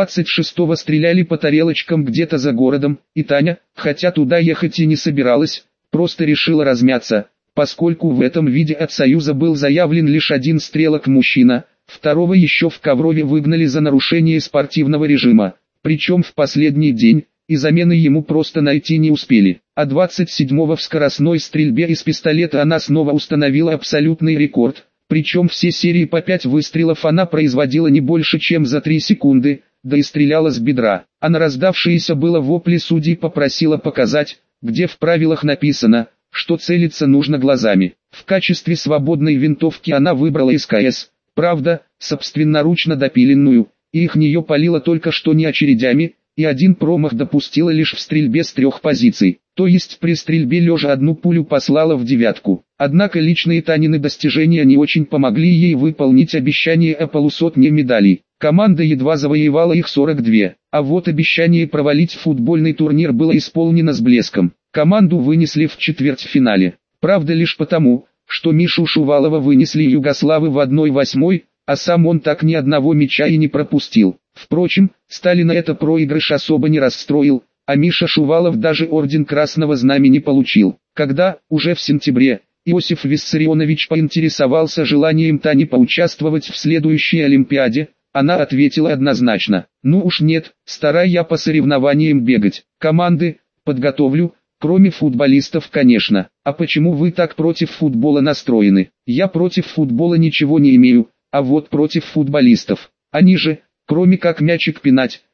26-го стреляли по тарелочкам где-то за городом, и Таня, хотя туда ехать и не собиралась, просто решила размяться, поскольку в этом виде от Союза был заявлен лишь один стрелок-мужчина, второго еще в Коврове выгнали за нарушение спортивного режима, причем в последний день, и замены ему просто найти не успели. А 27-го в скоростной стрельбе из пистолета она снова установила абсолютный рекорд, причем все серии по 5 выстрелов она производила не больше чем за 3 секунды, да и стреляла с бедра. А на раздавшиеся было вопли судей попросила показать, где в правилах написано, что целиться нужно глазами. В качестве свободной винтовки она выбрала СКС, правда, собственноручно допиленную, и их нее палило только что не очередями, и один промах допустила лишь в стрельбе с 3 позиций, то есть при стрельбе лежа одну пулю послала в девятку. Однако личные Танины достижения не очень помогли ей выполнить обещание о полусотне медалей. Команда едва завоевала их 42, а вот обещание провалить футбольный турнир было исполнено с блеском. Команду вынесли в четвертьфинале, правда лишь потому, что Мишу Шувалова вынесли югославы в 1/8, а сам он так ни одного мяча и не пропустил. Впрочем, Сталина это проигрыш особо не расстроил, а Миша Шувалов даже орден Красного Знамени получил. Когда, уже в сентябре, Иосиф Виссарионович поинтересовался желанием Тани поучаствовать в следующей Олимпиаде, она ответила однозначно: «Ну уж нет, старая я по соревнованиям бегать, команды подготовлю, кроме футболистов, конечно». «А почему вы так против футбола настроены?» «Я против футбола ничего не имею, а вот против футболистов. Они же, кроме как мячик пинать,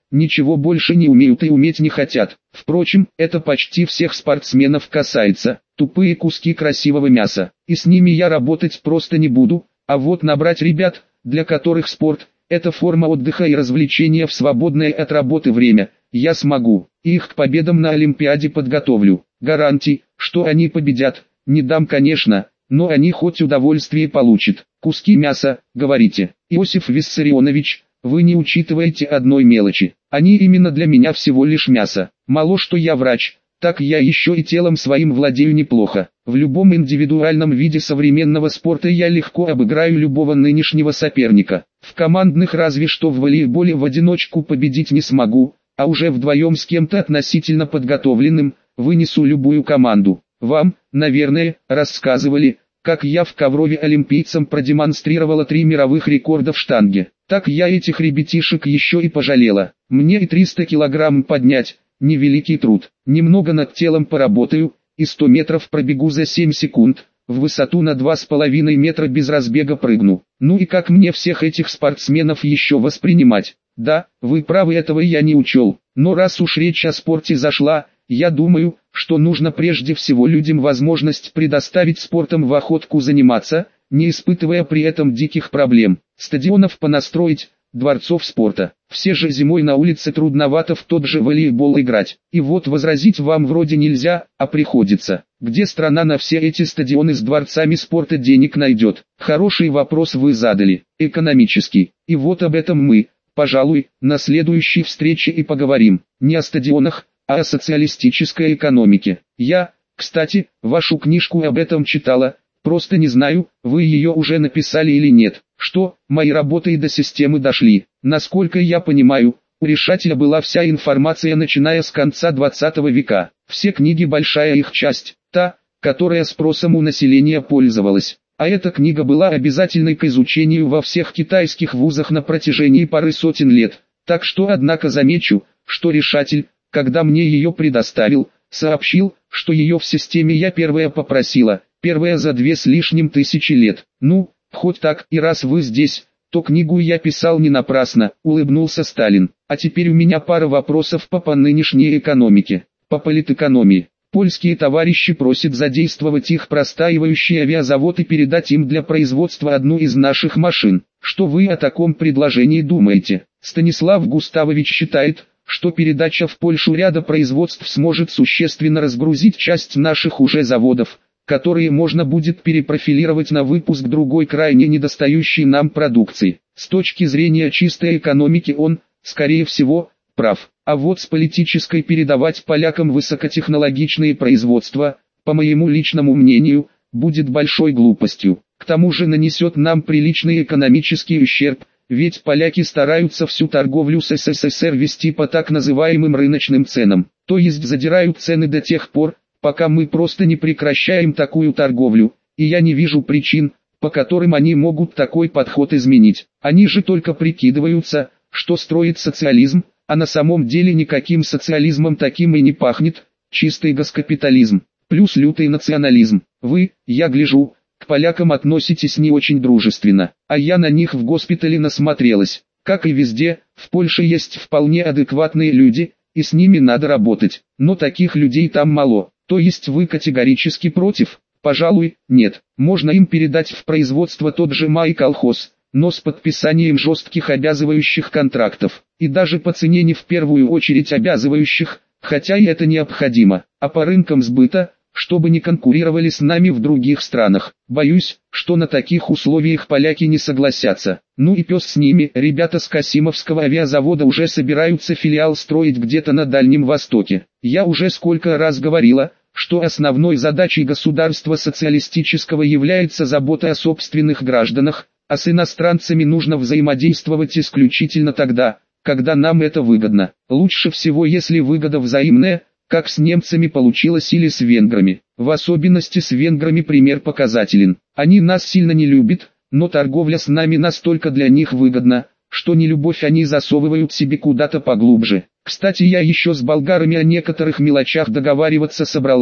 ничего больше не умеют и уметь не хотят. Впрочем, это почти всех спортсменов касается, тупые куски красивого мяса, и с ними я работать просто не буду, а вот набрать ребят, для которых спорт – это форма отдыха и развлечения в свободное от работы время, я смогу, и их к победам на Олимпиаде подготовлю. Гарантий, что они победят, не дам, конечно, но они хоть удовольствие получат. Куски мяса, говорите, Иосиф Виссарионович, вы не учитываете одной мелочи. Они именно для меня всего лишь мясо. Мало что я врач, так я еще и телом своим владею неплохо. В любом индивидуальном виде современного спорта я легко обыграю любого нынешнего соперника. В командных разве что в волейболе в одиночку победить не смогу, а уже вдвоем с кем-то относительно подготовленным, вынесу любую команду. Вам, наверное, рассказывали, как я в Коврове олимпийцам продемонстрировала 3 мировых рекорда в штанге. Так я этих ребятишек еще и пожалела. Мне и 300 килограмм поднять, невеликий труд. Немного над телом поработаю, и 100 метров пробегу за 7 секунд, в высоту на 2,5 метра без разбега прыгну. Ну и как мне всех этих спортсменов еще воспринимать? Да, вы правы, этого я не учел. Но раз уж речь о спорте зашла, я думаю, что нужно прежде всего людям возможность предоставить спортом в охотку заниматься, не испытывая при этом диких проблем. Стадионов понастроить, дворцов спорта. Все же зимой на улице трудновато в тот же волейбол играть. И вот возразить вам вроде нельзя, а приходится. Где страна на все эти стадионы с дворцами спорта денег найдет? Хороший вопрос вы задали. Экономический. И вот об этом мы, пожалуй, на следующей встрече и поговорим. Не о стадионах, а о социалистической экономике. Я, кстати, вашу книжку об этом читала, просто не знаю, вы ее уже написали или нет. Что, мои работы и до системы дошли. Насколько я понимаю, у Решателя была вся информация начиная с конца 20 века. Все книги, большая их часть, та, которая спросом у населения пользовалась. А эта книга была обязательной к изучению во всех китайских вузах на протяжении пары сотен лет. Так что, однако, замечу, что Решатель, когда мне ее предоставил, сообщил, что ее в системе я первая попросила, первая за 2 с лишним тысячи лет. Ну, хоть так, и раз вы здесь, то книгу я писал не напрасно, улыбнулся Сталин. А теперь у меня пара вопросов по нынешней экономике, по политэкономии. Польские товарищи просят задействовать их простаивающий авиазавод и передать им для производства одну из наших машин. Что вы о таком предложении думаете? Станислав Густавович считает, что передача в Польшу ряда производств сможет существенно разгрузить часть наших уже заводов, которые можно будет перепрофилировать на выпуск другой крайне недостающей нам продукции. С точки зрения чистой экономики он, скорее всего, прав. А вот с политической передавать полякам высокотехнологичные производства, по моему личному мнению, будет большой глупостью. К тому же нанесет нам приличный экономический ущерб, ведь поляки стараются всю торговлю с СССР вести по так называемым рыночным ценам, то есть задирают цены до тех пор, пока мы просто не прекращаем такую торговлю, и я не вижу причин, по которым они могут такой подход изменить. Они же только прикидываются, что строит социализм, а на самом деле никаким социализмом таким и не пахнет, чистый госкапитализм, плюс лютый национализм. Вы, я гляжу, к полякам относитесь не очень дружественно, а я на них в госпитале насмотрелась. Как и везде, в Польше есть вполне адекватные люди, и с ними надо работать, но таких людей там мало. То есть вы категорически против? Пожалуй, нет. Можно им передать в производство тот же май-колхоз, но с подписанием жестких обязывающих контрактов, и даже по цене не в первую очередь обязывающих, хотя и это необходимо, а по рынкам сбыта, чтобы не конкурировали с нами в других странах. Боюсь, что на таких условиях поляки не согласятся. Ну и пес с ними, ребята с Касимовского авиазавода уже собираются филиал строить где-то на Дальнем Востоке. Я уже сколько раз говорила, что основной задачей государства социалистического является забота о собственных гражданах, а с иностранцами нужно взаимодействовать исключительно тогда, когда нам это выгодно. Лучше всего, если выгода взаимная, как с немцами получилось или с венграми. В особенности с венграми пример показателен. Они нас сильно не любят, но торговля с нами настолько для них выгодна, что нелюбовь они засовывают себе куда-то поглубже. Кстати, я еще с болгарами о некоторых мелочах договариваться собралась,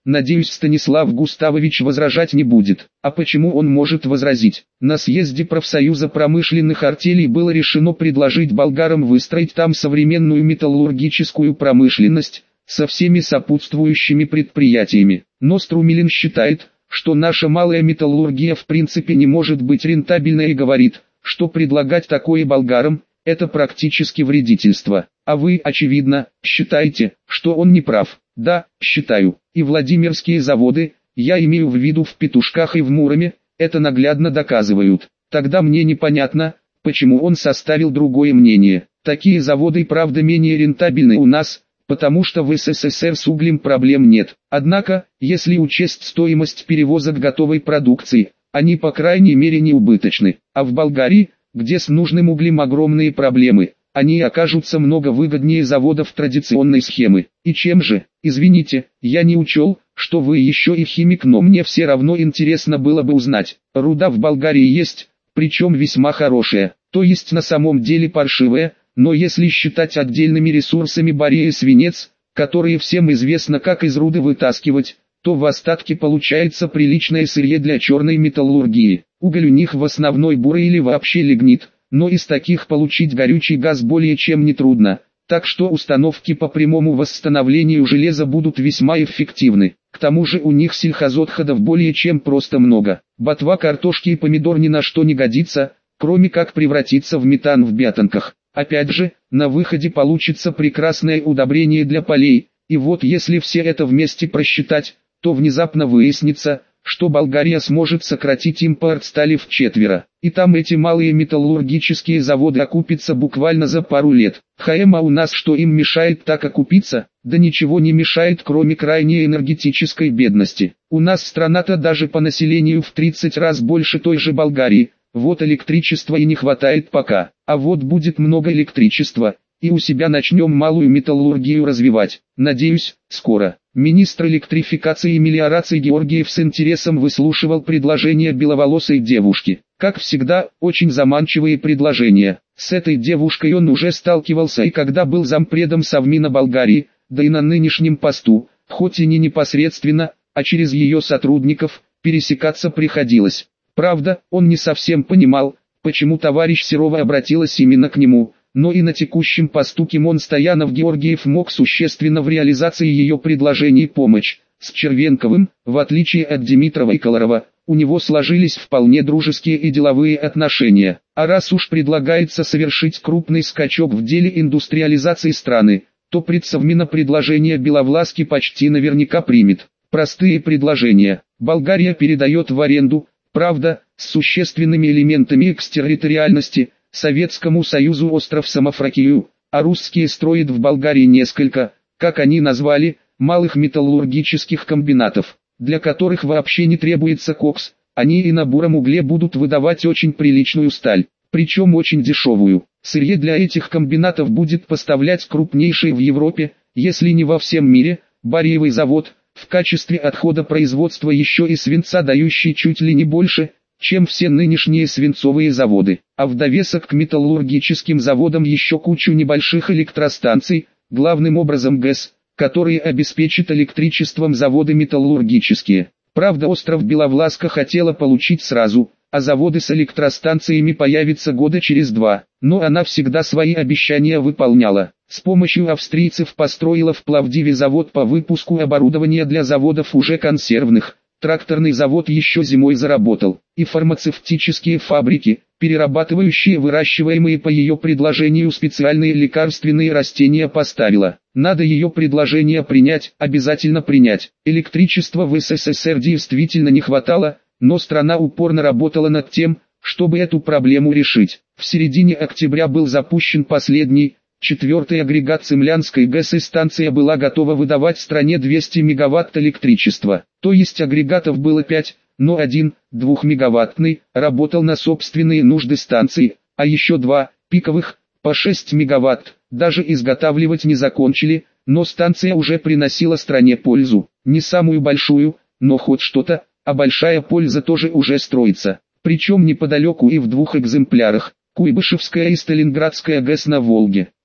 Надеюсь, Станислав Густавович возражать не будет. А почему он может возразить? На съезде профсоюза промышленных артелей было решено предложить болгарам выстроить там современную металлургическую промышленность, со всеми сопутствующими предприятиями. Но Струмилин считает, что наша малая металлургия в принципе не может быть рентабельной и говорит, что предлагать такое болгарам – это практически вредительство. А вы, очевидно, считаете, что он не прав. Да, считаю. И Владимирские заводы, я имею в виду в Петушках и в Муроме, это наглядно доказывают. Тогда мне непонятно, почему он составил другое мнение. Такие заводы и правда менее рентабельны у нас, потому что в СССР с углем проблем нет. Однако, если учесть стоимость перевозок готовой продукции, они по крайней мере не убыточны. А в Болгарии, где с нужным углем огромные проблемы, они окажутся много выгоднее заводов традиционной схемы. И чем же? Извините, я не учел, что вы еще и химик, но мне все равно интересно было бы узнать. Руда в Болгарии есть, причем весьма хорошая, то есть на самом деле паршивая, но если считать отдельными ресурсами барий и свинец, которые всем известно как из руды вытаскивать, то в остатке получается приличное сырье для черной металлургии. Уголь у них в основной бурый или вообще лигнит, но из таких получить горючий газ более чем нетрудно, так что установки по прямому восстановлению железа будут весьма эффективны. К тому же у них сельхозотходов более чем просто много. Ботва картошки и помидор ни на что не годится, кроме как превратиться в метан в бятонках. Опять же, на выходе получится прекрасное удобрение для полей, и вот если все это вместе просчитать, то внезапно выяснится, что Болгария сможет сократить импорт стали вчетверо. И там эти малые металлургические заводы окупятся буквально за пару лет. А у нас что им мешает так окупиться? Да ничего не мешает, кроме крайней энергетической бедности. У нас страна-то даже по населению в 30 раз больше той же Болгарии. Вот электричества и не хватает пока. А вот будет много электричества, и у себя начнем малую металлургию развивать. Надеюсь, скоро. Министр электрификации и мелиорации Георгиев с интересом выслушивал предложения беловолосой девушки. Как всегда, очень заманчивые предложения. С этой девушкой он уже сталкивался и когда был зампредом Совмина Болгарии, да и на нынешнем посту, хоть и не непосредственно, а через ее сотрудников, пересекаться приходилось. Правда, он не совсем понимал, почему товарищ Серова обратилась именно к нему, но и на текущем посту Кимон Стоянов-Георгиев мог существенно в реализации ее предложений помочь. С Червенковым, в отличие от Димитрова и Колорова, у него сложились вполне дружеские и деловые отношения. А раз уж предлагается совершить крупный скачок в деле индустриализации страны, то предсовмина предложение Беловласки почти наверняка примет. Простые предложения. Болгария передает в аренду, правда, с существенными элементами экстерриториальности, Советскому Союзу остров Самофракию, а русские строят в Болгарии несколько, как они назвали, малых металлургических комбинатов, для которых вообще не требуется кокс, они и на буром угле будут выдавать очень приличную сталь, причем очень дешевую. Сырье для этих комбинатов будет поставлять крупнейший в Европе, если не во всем мире, бариевый завод, в качестве отхода производства еще и свинца, дающий чуть ли не больше, чем все нынешние свинцовые заводы, а в довесок к металлургическим заводам еще кучу небольших электростанций, главным образом ГЭС, которые обеспечат электричеством заводы металлургические. Правда, остров Беловласка хотела получить сразу, а заводы с электростанциями появятся года через 2, но она всегда свои обещания выполняла. С помощью австрийцев построила в Пловдиве завод по выпуску оборудования для заводов уже консервных. Тракторный завод еще зимой заработал, и фармацевтические фабрики, перерабатывающие выращиваемые по ее предложению специальные лекарственные растения, поставила. Надо ее предложение принять, обязательно принять. Электричества в СССР действительно не хватало, но страна упорно работала над тем, чтобы эту проблему решить. В середине октября был запущен последний, 4-й агрегат Цимлянской ГЭС, и станция была готова выдавать стране 200 мегаватт электричества. То есть агрегатов было 5, но один, 2-мегаваттный, работал на собственные нужды станции, а еще 2, пиковых, по 6 мегаватт, даже изготавливать не закончили, но станция уже приносила стране пользу. Не самую большую, но хоть что-то, а большая польза тоже уже строится. Причем неподалеку и в 2 экземплярах, Куйбышевская и Сталинградская ГЭС на Волге.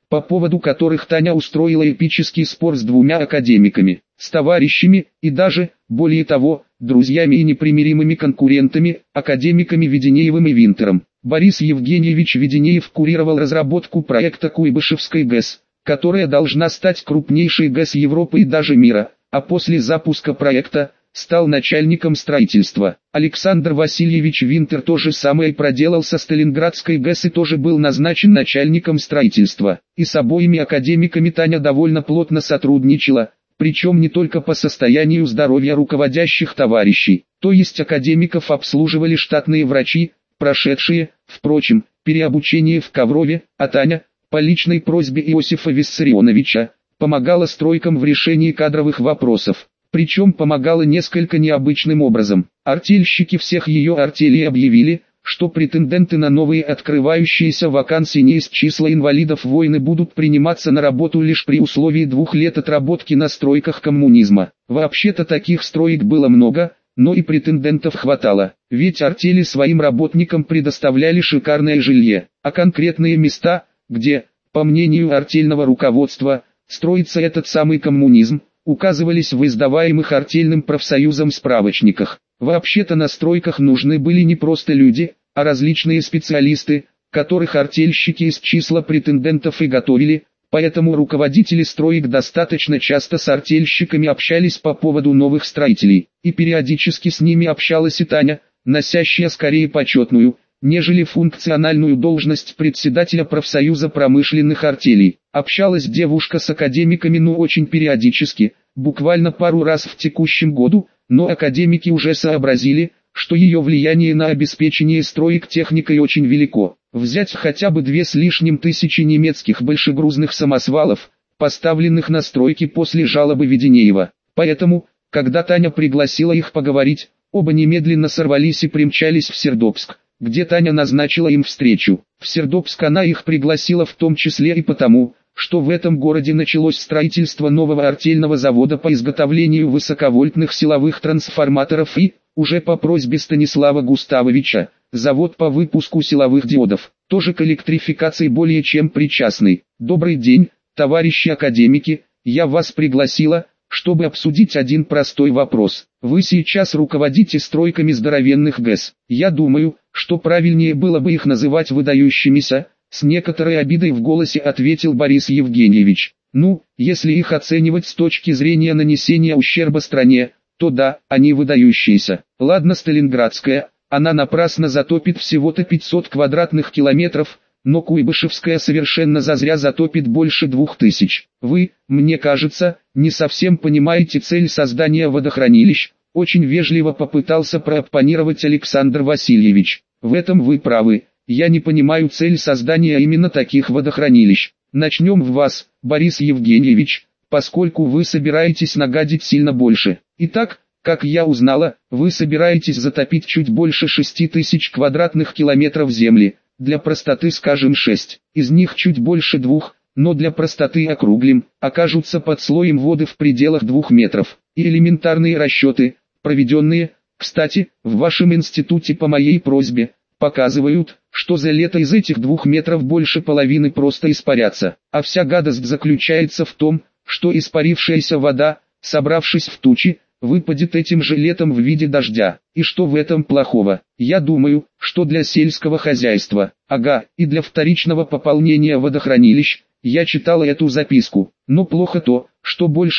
по поводу которых Таня устроила эпический спор с двумя академиками, с товарищами и даже, более того, друзьями и непримиримыми конкурентами, академиками Веденеевым и Винтером. Борис Евгеньевич Веденеев курировал разработку проекта Куйбышевской ГЭС, которая должна стать крупнейшей ГЭС Европы и даже мира, а после запуска проекта стал начальником строительства. Александр Васильевич Винтер то же самое проделал со Сталинградской ГЭС и тоже был назначен начальником строительства. И с обоими академиками Таня довольно плотно сотрудничала, причем не только по состоянию здоровья руководящих товарищей, то есть академиков обслуживали штатные врачи, прошедшие, впрочем, переобучение в Коврове, а Таня, по личной просьбе Иосифа Виссарионовича, помогала стройкам в решении кадровых вопросов. Причем помогала несколько необычным образом. Артельщики всех ее артелей объявили, что претенденты на новые открывающиеся вакансии не из числа инвалидов войны будут приниматься на работу лишь при условии 2 лет отработки на стройках коммунизма. Вообще-то таких строек было много, но и претендентов хватало, ведь артели своим работникам предоставляли шикарное жилье, а конкретные места, где, по мнению артельного руководства, строится этот самый коммунизм, указывались в издаваемых артельным профсоюзом справочниках. Вообще-то на стройках нужны были не просто люди, а различные специалисты, которых артельщики из числа претендентов и готовили, поэтому руководители строек достаточно часто с артельщиками общались по поводу новых строителей, и периодически с ними общалась и Таня, носящая скорее почетную, нежели функциональную должность председателя профсоюза промышленных артелей. Общалась девушка с академиками очень периодически, буквально пару раз в текущем году, но академики уже сообразили, что ее влияние на обеспечение строек техникой очень велико. Взять хотя бы 2 с лишним тысячи немецких большегрузных самосвалов, поставленных на стройки после жалобы Веденеева. Поэтому, когда Таня пригласила их поговорить, оба немедленно сорвались и примчались в Сердобск, где Таня назначила им встречу. В Сердобск она их пригласила в том числе и потому, что в этом городе началось строительство нового артельного завода по изготовлению высоковольтных силовых трансформаторов и, уже по просьбе Станислава Густавовича, завод по выпуску силовых диодов, тоже к электрификации более чем причастный. Добрый день, товарищи академики, я вас пригласила, чтобы обсудить один простой вопрос. Вы сейчас руководите стройками здоровенных ГЭС. Я думаю, что правильнее было бы их называть выдающимися, с некоторой обидой в голосе ответил Борис Евгеньевич. Ну, если их оценивать с точки зрения нанесения ущерба стране, то да, они выдающиеся. Ладно, Сталинградская, она напрасно затопит всего-то 500 квадратных километров, но Куйбышевская совершенно зазря затопит больше 2000. Вы, мне кажется, не совсем понимаете цель создания водохранилищ, очень вежливо попытался прооппонировать Александр Васильевич. В этом вы правы, я не понимаю цель создания именно таких водохранилищ. Начнем в вас, Борис Евгеньевич, поскольку вы собираетесь нагадить сильно больше. Итак, как я узнала, вы собираетесь затопить чуть больше 6000 квадратных километров земли. Для простоты скажем 6, из них чуть больше 2, но для простоты округлим, окажутся под слоем воды в пределах 2 метров. И элементарные расчеты, проведенные, кстати, в вашем институте по моей просьбе, показывают, что за лето из этих 2 метров больше половины просто испарятся. А вся гадость заключается в том, что испарившаяся вода, собравшись в тучи, выпадет этим же летом в виде дождя. И что в этом плохого? Я думаю, что для сельского хозяйства, и для вторичного пополнения водохранилищ, я читала эту записку. Но плохо то, что больше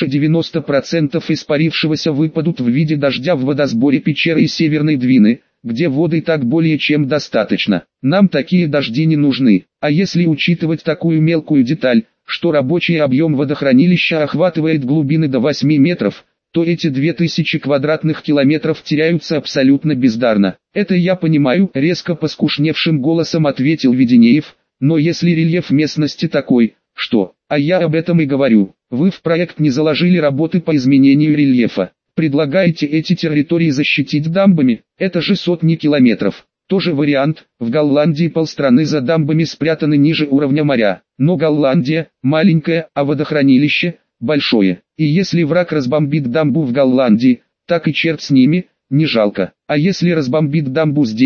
90% испарившегося выпадут в виде дождя в водосборе Печеры и Северной Двины, где воды так более чем достаточно. Нам такие дожди не нужны. А если учитывать такую мелкую деталь, что рабочий объем водохранилища охватывает глубины до 8 метров, то эти 2000 квадратных километров теряются абсолютно бездарно. Это я понимаю, резко поскушневшим голосом ответил Веденеев, но если рельеф местности такой, что, а я об этом и говорю, вы в проект не заложили работы по изменению рельефа. Предлагаете эти территории защитить дамбами, это же сотни километров. Тоже вариант, в Голландии полстраны за дамбами спрятаны ниже уровня моря, но Голландия маленькая, а водохранилище большое. И если враг разбомбит дамбу в Голландии, так и черт с ними, не жалко. А если разбомбит дамбу здесь,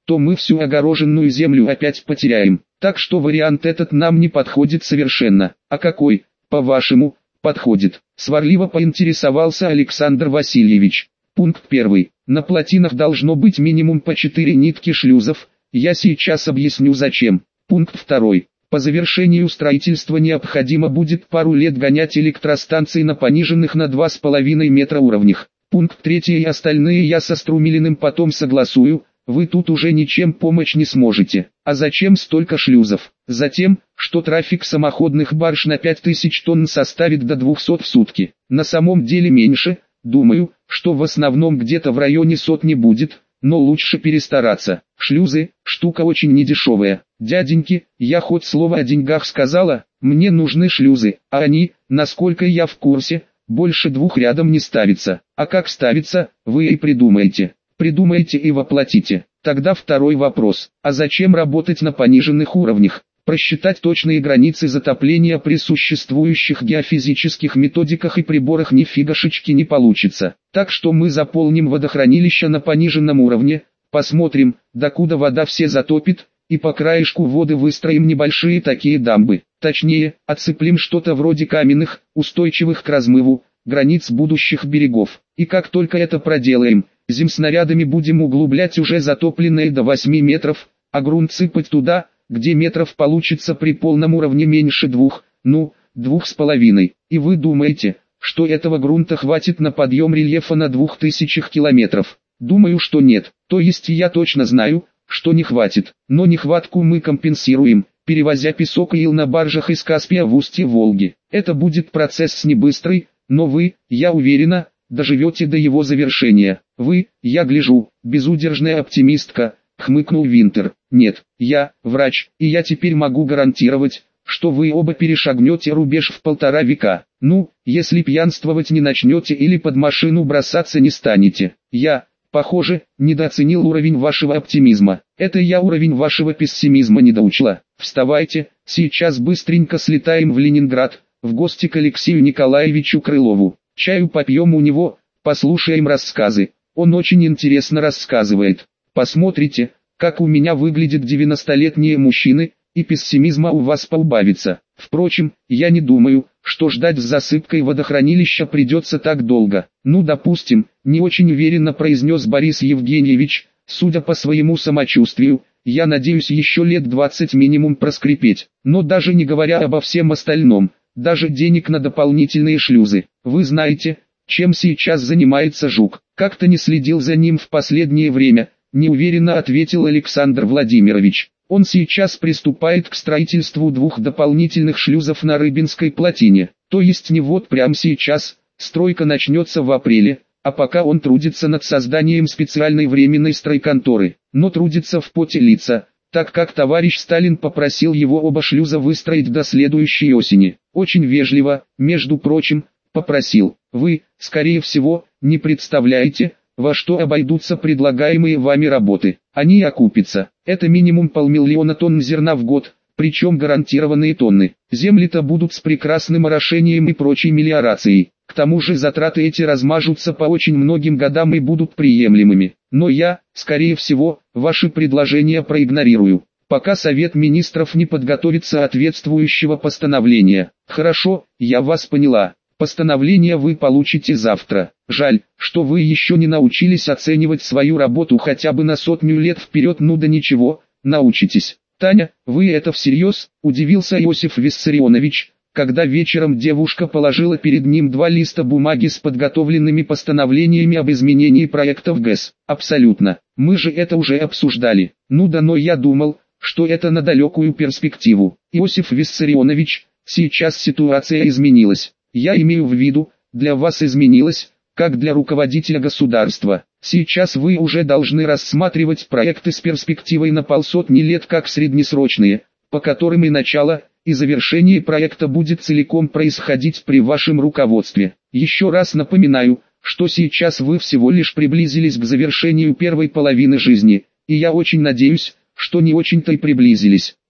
то мы всю огороженную землю опять потеряем. Так что вариант этот нам не подходит совершенно. А какой, по-вашему, подходит? Сварливо поинтересовался Александр Васильевич. Пункт 1. На плотинах должно быть минимум по 4 нитки шлюзов. Я сейчас объясню зачем. Пункт 2. По завершению строительства необходимо будет пару лет гонять электростанции на пониженных на 2,5 метра уровнях. Пункт 3 и остальные я со Струмилиным потом согласую, вы тут уже ничем помочь не сможете. А зачем столько шлюзов? Затем, что трафик самоходных барж на 5000 тонн составит до 200 в сутки. На самом деле меньше, думаю, что в основном где-то в районе сотни будет, но лучше перестараться. Шлюзы – штука очень недешевая. Дяденьки, я хоть слово о деньгах сказала, мне нужны шлюзы, а они, насколько я в курсе, больше 2 рядом не ставятся. А как ставится, вы и придумаете. Придумайте и воплотите. Тогда второй вопрос. А зачем работать на пониженных уровнях? Просчитать точные границы затопления при существующих геофизических методиках и приборах нифигашечки не получится. Так что мы заполним водохранилище на пониженном уровне, посмотрим, докуда вода все затопит, и по краешку воды выстроим небольшие такие дамбы. Точнее, отцеплим что-то вроде каменных, устойчивых к размыву, границ будущих берегов. И как только это проделаем, земснарядами будем углублять уже затопленные до 8 метров, а грунт сыпать туда, где метров получится при полном уровне меньше 2, 2,5. И вы думаете, что этого грунта хватит на подъем рельефа на 2000 километров? Думаю, что нет. То есть я точно знаю, что не хватит. Но нехватку мы компенсируем, перевозя песок и ил на баржах из Каспия в устье Волги. Это будет процесс не быстрый, но вы, я уверена, доживете до его завершения. Вы, я гляжу, безудержная оптимистка, хмыкнул Винтер. Нет, я, врач, и я теперь могу гарантировать, что вы оба перешагнете рубеж в 1,5 века. Ну, если пьянствовать не начнете или под машину бросаться не станете. Я, похоже, недооценил уровень вашего оптимизма. Это я уровень вашего пессимизма недоучла. Вставайте, сейчас быстренько слетаем в Ленинград, в гости к Алексею Николаевичу Крылову. Чаю попьем у него, послушаем рассказы. Он очень интересно рассказывает. Посмотрите, как у меня выглядят 90-летние мужчины, и пессимизма у вас поубавится. Впрочем, я не думаю, что ждать с засыпкой водохранилища придется так долго. Ну допустим, не очень уверенно произнес Борис Евгеньевич, судя по своему самочувствию, я надеюсь еще лет 20 минимум проскрипеть. Но даже не говоря обо всем остальном, даже денег на дополнительные шлюзы. Вы знаете, чем сейчас занимается Жук? Как-то не следил за ним в последнее время, неуверенно ответил Александр Владимирович. Он сейчас приступает к строительству 2 дополнительных шлюзов на Рыбинской плотине. То есть не вот прямо сейчас, стройка начнется в апреле, а пока он трудится над созданием специальной временной стройконторы. Но трудится в поте лица, так как товарищ Сталин попросил его оба шлюза выстроить до следующей осени. Очень вежливо, между прочим, попросил. Вы, скорее всего, не представляете, во что обойдутся предлагаемые вами работы. Они окупятся. Это минимум 500 000 тонн зерна в год, причем гарантированные тонны. Земли-то будут с прекрасным орошением и прочей мелиорацией. К тому же затраты эти размажутся по очень многим годам и будут приемлемыми. Но я, скорее всего, ваши предложения проигнорирую, пока Совет Министров не подготовит соответствующего постановления. Хорошо, я вас поняла. Постановление вы получите завтра. Жаль, что вы еще не научились оценивать свою работу хотя бы на 100 лет вперед. Ну да ничего, научитесь. Таня, вы это всерьез? Удивился Иосиф Виссарионович, когда вечером девушка положила перед ним 2 листа бумаги с подготовленными постановлениями об изменении проектов ГЭС. Абсолютно. Мы же это уже обсуждали. Ну да, но я думал, что это на далекую перспективу. Иосиф Виссарионович, сейчас ситуация изменилась. Я имею в виду, для вас изменилось, как для руководителя государства. Сейчас вы уже должны рассматривать проекты с перспективой на 500 лет как среднесрочные, по которым и начало, и завершение проекта будет целиком происходить при вашем руководстве. Еще раз напоминаю, что сейчас вы всего лишь приблизились к завершению первой половины жизни, и я очень надеюсь, что не очень-то и приблизились.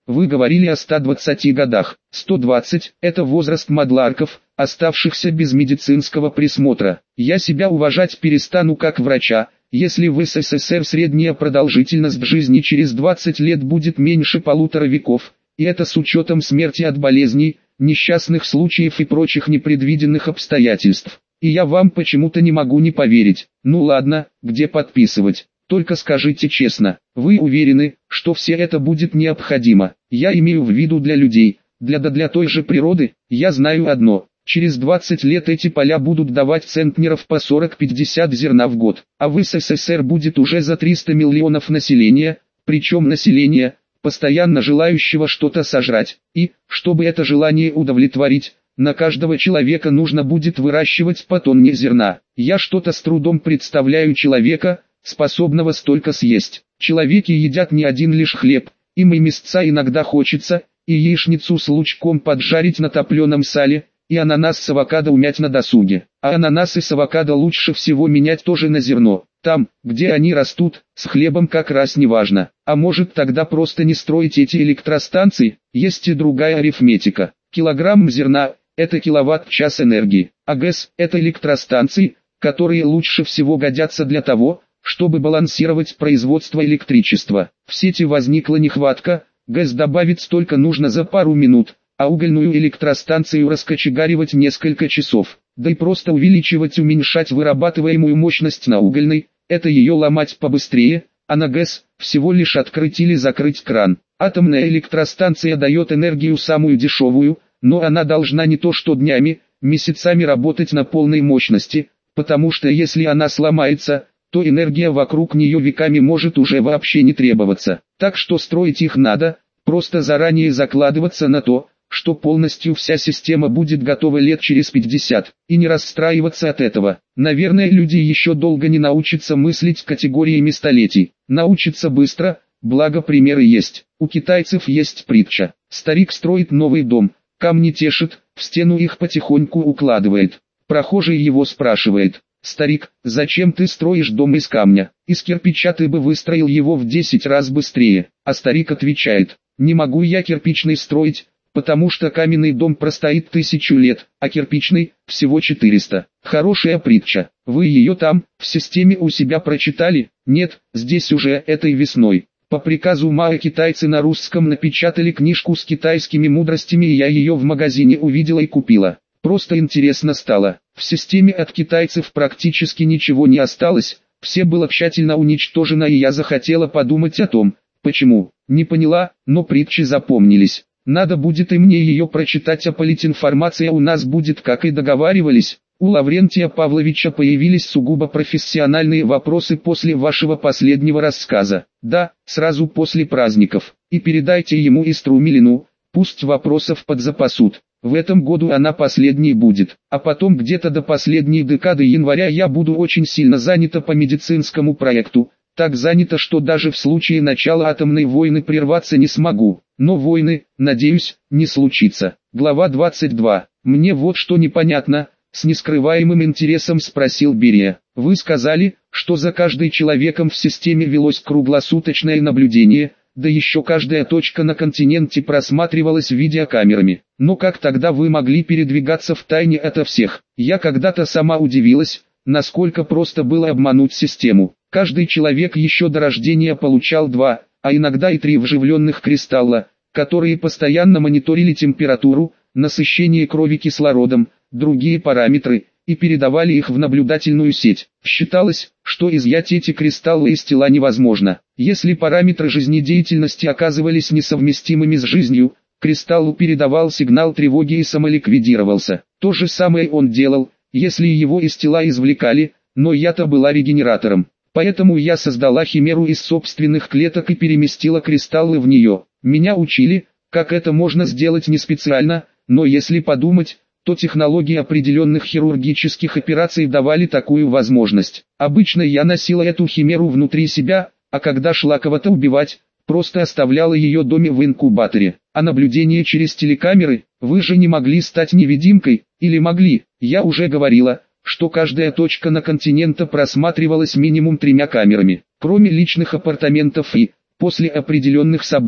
Вы говорили о 120 годах. 120 – это возраст мадларков, оставшихся без медицинского присмотра. Я себя уважать перестану как врача, если в СССР средняя продолжительность жизни через 20 лет будет меньше 1,5 веков, и это с учетом смерти от болезней, несчастных случаев и прочих непредвиденных обстоятельств. И я вам почему-то не могу не поверить. Ну ладно, где подписывать? Только скажите честно, вы уверены, что все это будет необходимо? Я имею в виду для людей, для той же природы. Я знаю одно. Через 20 лет эти поля будут давать центнеров по 40-50 зерна в год, а в СССР будет уже за 300 миллионов населения, причем население, постоянно желающего что-то сожрать, и, чтобы это желание удовлетворить, на каждого человека нужно будет выращивать по тонне зерна. Я что-то с трудом представляю человека, способного столько съесть. Человеки едят не один лишь хлеб, им и мясца иногда хочется, и яичницу с лучком поджарить на топленом сале, и ананас с авокадо умять на досуге. А ананасы с авокадо лучше всего менять тоже на зерно. Там, где они растут, с хлебом как раз не важно. А может тогда просто не строить эти электростанции? Есть и другая арифметика. Килограмм зерна – это киловатт-час энергии. А ГЭС – это электростанции, которые лучше всего годятся для того, чтобы балансировать производство электричества. В сети возникла нехватка, ГЭС добавить столько нужно за пару минут, а угольную электростанцию раскочегаривать несколько часов. Да и просто уменьшать вырабатываемую мощность на угольной, это ее ломать побыстрее, а на ГЭС всего лишь открыть или закрыть кран. Атомная электростанция дает энергию самую дешевую, но она должна не то что днями, месяцами работать на полной мощности, потому что если она сломается, то энергия вокруг нее веками может уже вообще не требоваться. Так что строить их надо, просто заранее закладываться на то, что полностью вся система будет готова лет через 50, и не расстраиваться от этого. Наверное, люди еще долго не научатся мыслить категориями столетий. Научатся быстро, благо примеры есть. У китайцев есть притча. Старик строит новый дом, камни тешит, в стену их потихоньку укладывает. Прохожий его спрашивает: «Старик, зачем ты строишь дом из камня? Из кирпича ты бы выстроил его в 10 раз быстрее». А старик отвечает: «Не могу я кирпичный строить, потому что каменный дом простоит 1000 лет, а кирпичный – всего 400. Хорошая притча. Вы ее там, в системе у себя прочитали? Нет, здесь уже этой весной. По приказу Мао китайцы на русском напечатали книжку с китайскими мудростями, и я ее в магазине увидела и купила. Просто интересно стало. В системе от китайцев практически ничего не осталось, все было тщательно уничтожено, и я захотела подумать о том, почему. Не поняла, но притчи запомнились. Надо будет и мне ее прочитать, а политинформация у нас будет, как и договаривались. У Лаврентия Павловича появились сугубо профессиональные вопросы после вашего последнего рассказа. Да, сразу после праздников. И передайте ему Истру Милину, пусть вопросов подзапасут. В этом году она последней будет. А потом где-то до последней декады января я буду очень сильно занята по медицинскому проекту. Так занято, что даже в случае начала атомной войны прерваться не смогу. Но войны, надеюсь, не случится. Глава 22. Мне вот что непонятно, с нескрываемым интересом спросил Берия. Вы сказали, что за каждым человеком в системе велось круглосуточное наблюдение, да еще каждая точка на континенте просматривалась видеокамерами. Но как тогда вы могли передвигаться втайне ото всех? Я когда-то сама удивилась, насколько просто было обмануть систему. Каждый человек еще до рождения получал 2, а иногда и 3 вживленных кристалла, которые постоянно мониторили температуру, насыщение крови кислородом, другие параметры, и передавали их в наблюдательную сеть. Считалось, что изъять эти кристаллы из тела невозможно. Если параметры жизнедеятельности оказывались несовместимыми с жизнью, кристаллу передавал сигнал тревоги и самоликвидировался. То же самое он делал, если его из тела извлекали, но я-то была регенератором. Поэтому я создала химеру из собственных клеток и переместила кристаллы в нее. Меня учили, как это можно сделать не специально, но если подумать, то технологии определенных хирургических операций давали такую возможность. Обычно я носила эту химеру внутри себя, а когда шла кого-то убивать, просто оставляла ее дома в инкубаторе. А наблюдение через телекамеры, вы же не могли стать невидимкой, или могли? Я уже говорила, что каждая точка на континенте просматривалась минимум 3 камерами. Кроме личных апартаментов и, после определенных событий,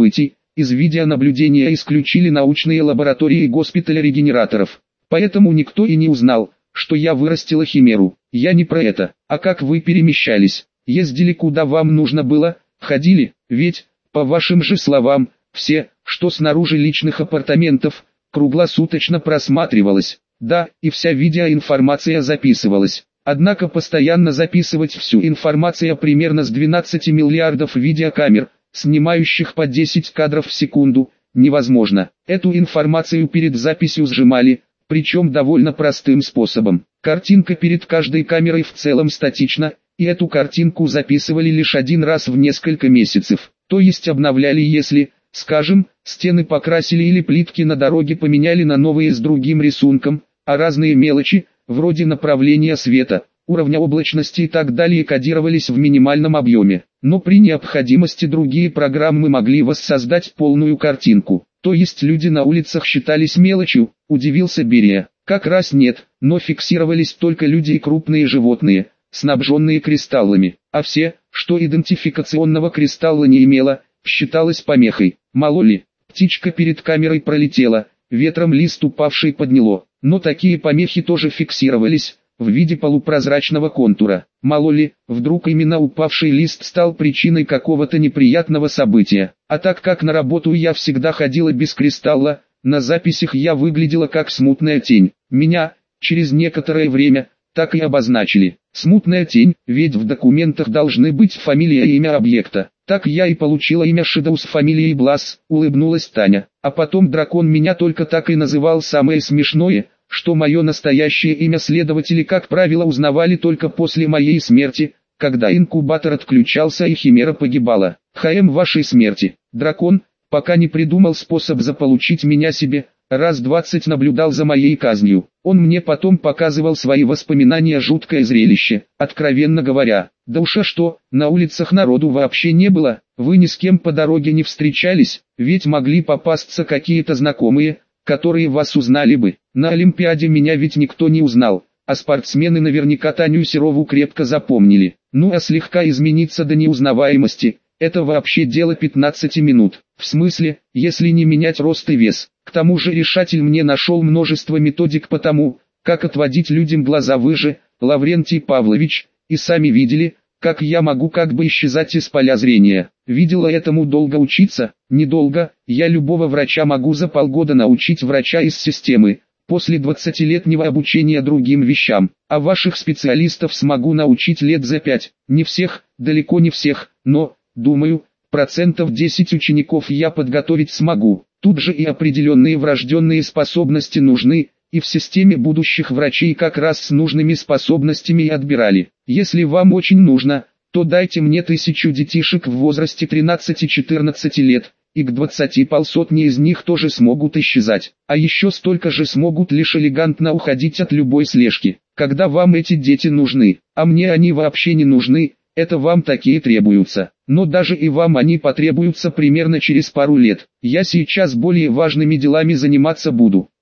из видеонаблюдения исключили научные лаборатории госпиталя регенераторов. Поэтому никто и не узнал, что я вырастила химеру. Я не про это, а как вы перемещались, ездили куда вам нужно было, ходили, ведь, по вашим же словам, все, что снаружи личных апартаментов, круглосуточно просматривалось. Да, и вся видеоинформация записывалась. Однако постоянно записывать всю информацию примерно с 12 миллиардов видеокамер, снимающих по 10 кадров в секунду, невозможно. Эту информацию перед записью сжимали, причем довольно простым способом. Картинка перед каждой камерой в целом статична, и эту картинку записывали лишь один раз в несколько месяцев. То есть обновляли, если, скажем, стены покрасили или плитки на дороге поменяли на новые с другим рисунком, а разные мелочи, вроде направления света, уровня облачности и так далее кодировались в минимальном объеме. Но при необходимости другие программы могли воссоздать полную картинку. То есть люди на улицах считались мелочью, удивился Берия. Как раз нет, но фиксировались только люди и крупные животные, снабженные кристаллами. А все, что идентификационного кристалла не имело, считалось помехой. Мало ли, птичка перед камерой пролетела, ветром лист упавший подняло. Но такие помехи тоже фиксировались, в виде полупрозрачного контура. Мало ли, вдруг именно упавший лист стал причиной какого-то неприятного события. А так как на работу я всегда ходила без кристалла, на записях я выглядела как смутная тень. Меня, через некоторое время, так и обозначили. Смутная тень, ведь в документах должны быть фамилия и имя объекта. Так я и получила имя Шидоу с фамилией Блас, улыбнулась Таня. А потом дракон меня только так и называл. Самое смешное, что мое настоящее имя следователи, как правило, узнавали только после моей смерти, когда инкубатор отключался и химера погибала. Вашей смерти. Дракон, пока не придумал способ заполучить меня себе, раз 20 наблюдал за моей казнью. Он мне потом показывал свои воспоминания, жуткое зрелище. Откровенно говоря, да уж что, на улицах народу вообще не было, вы ни с кем по дороге не встречались, ведь могли попасться какие-то знакомые, которые вас узнали бы. На Олимпиаде меня ведь никто не узнал, а спортсмены наверняка Таню Серову крепко запомнили. Ну а слегка измениться до неузнаваемости, это вообще дело 15 минут. В смысле, если не менять рост и вес. К тому же решатель мне нашел множество методик по тому, как отводить людям глаза. Вы же, Лаврентий Павлович, и сами видели, как я могу как бы исчезать из поля зрения. Видела этому долго учиться? Недолго, я любого врача могу за полгода научить врача из системы, после 20-летнего обучения другим вещам, а ваших специалистов смогу научить лет за 5, не всех, далеко не всех, но, думаю, 10% учеников я подготовить смогу. Тут же и определенные врожденные способности нужны, и в системе будущих врачей как раз с нужными способностями и отбирали. Если вам очень нужно, то дайте мне 1000 детишек в возрасте 13-14 лет, и к 20 полсотни из них тоже смогут исчезать, а еще столько же смогут лишь элегантно уходить от любой слежки. Когда вам эти дети нужны, а мне они вообще не нужны, это вам такие требуются, но даже и вам они потребуются примерно через пару лет. Я сейчас более важными делами заниматься буду.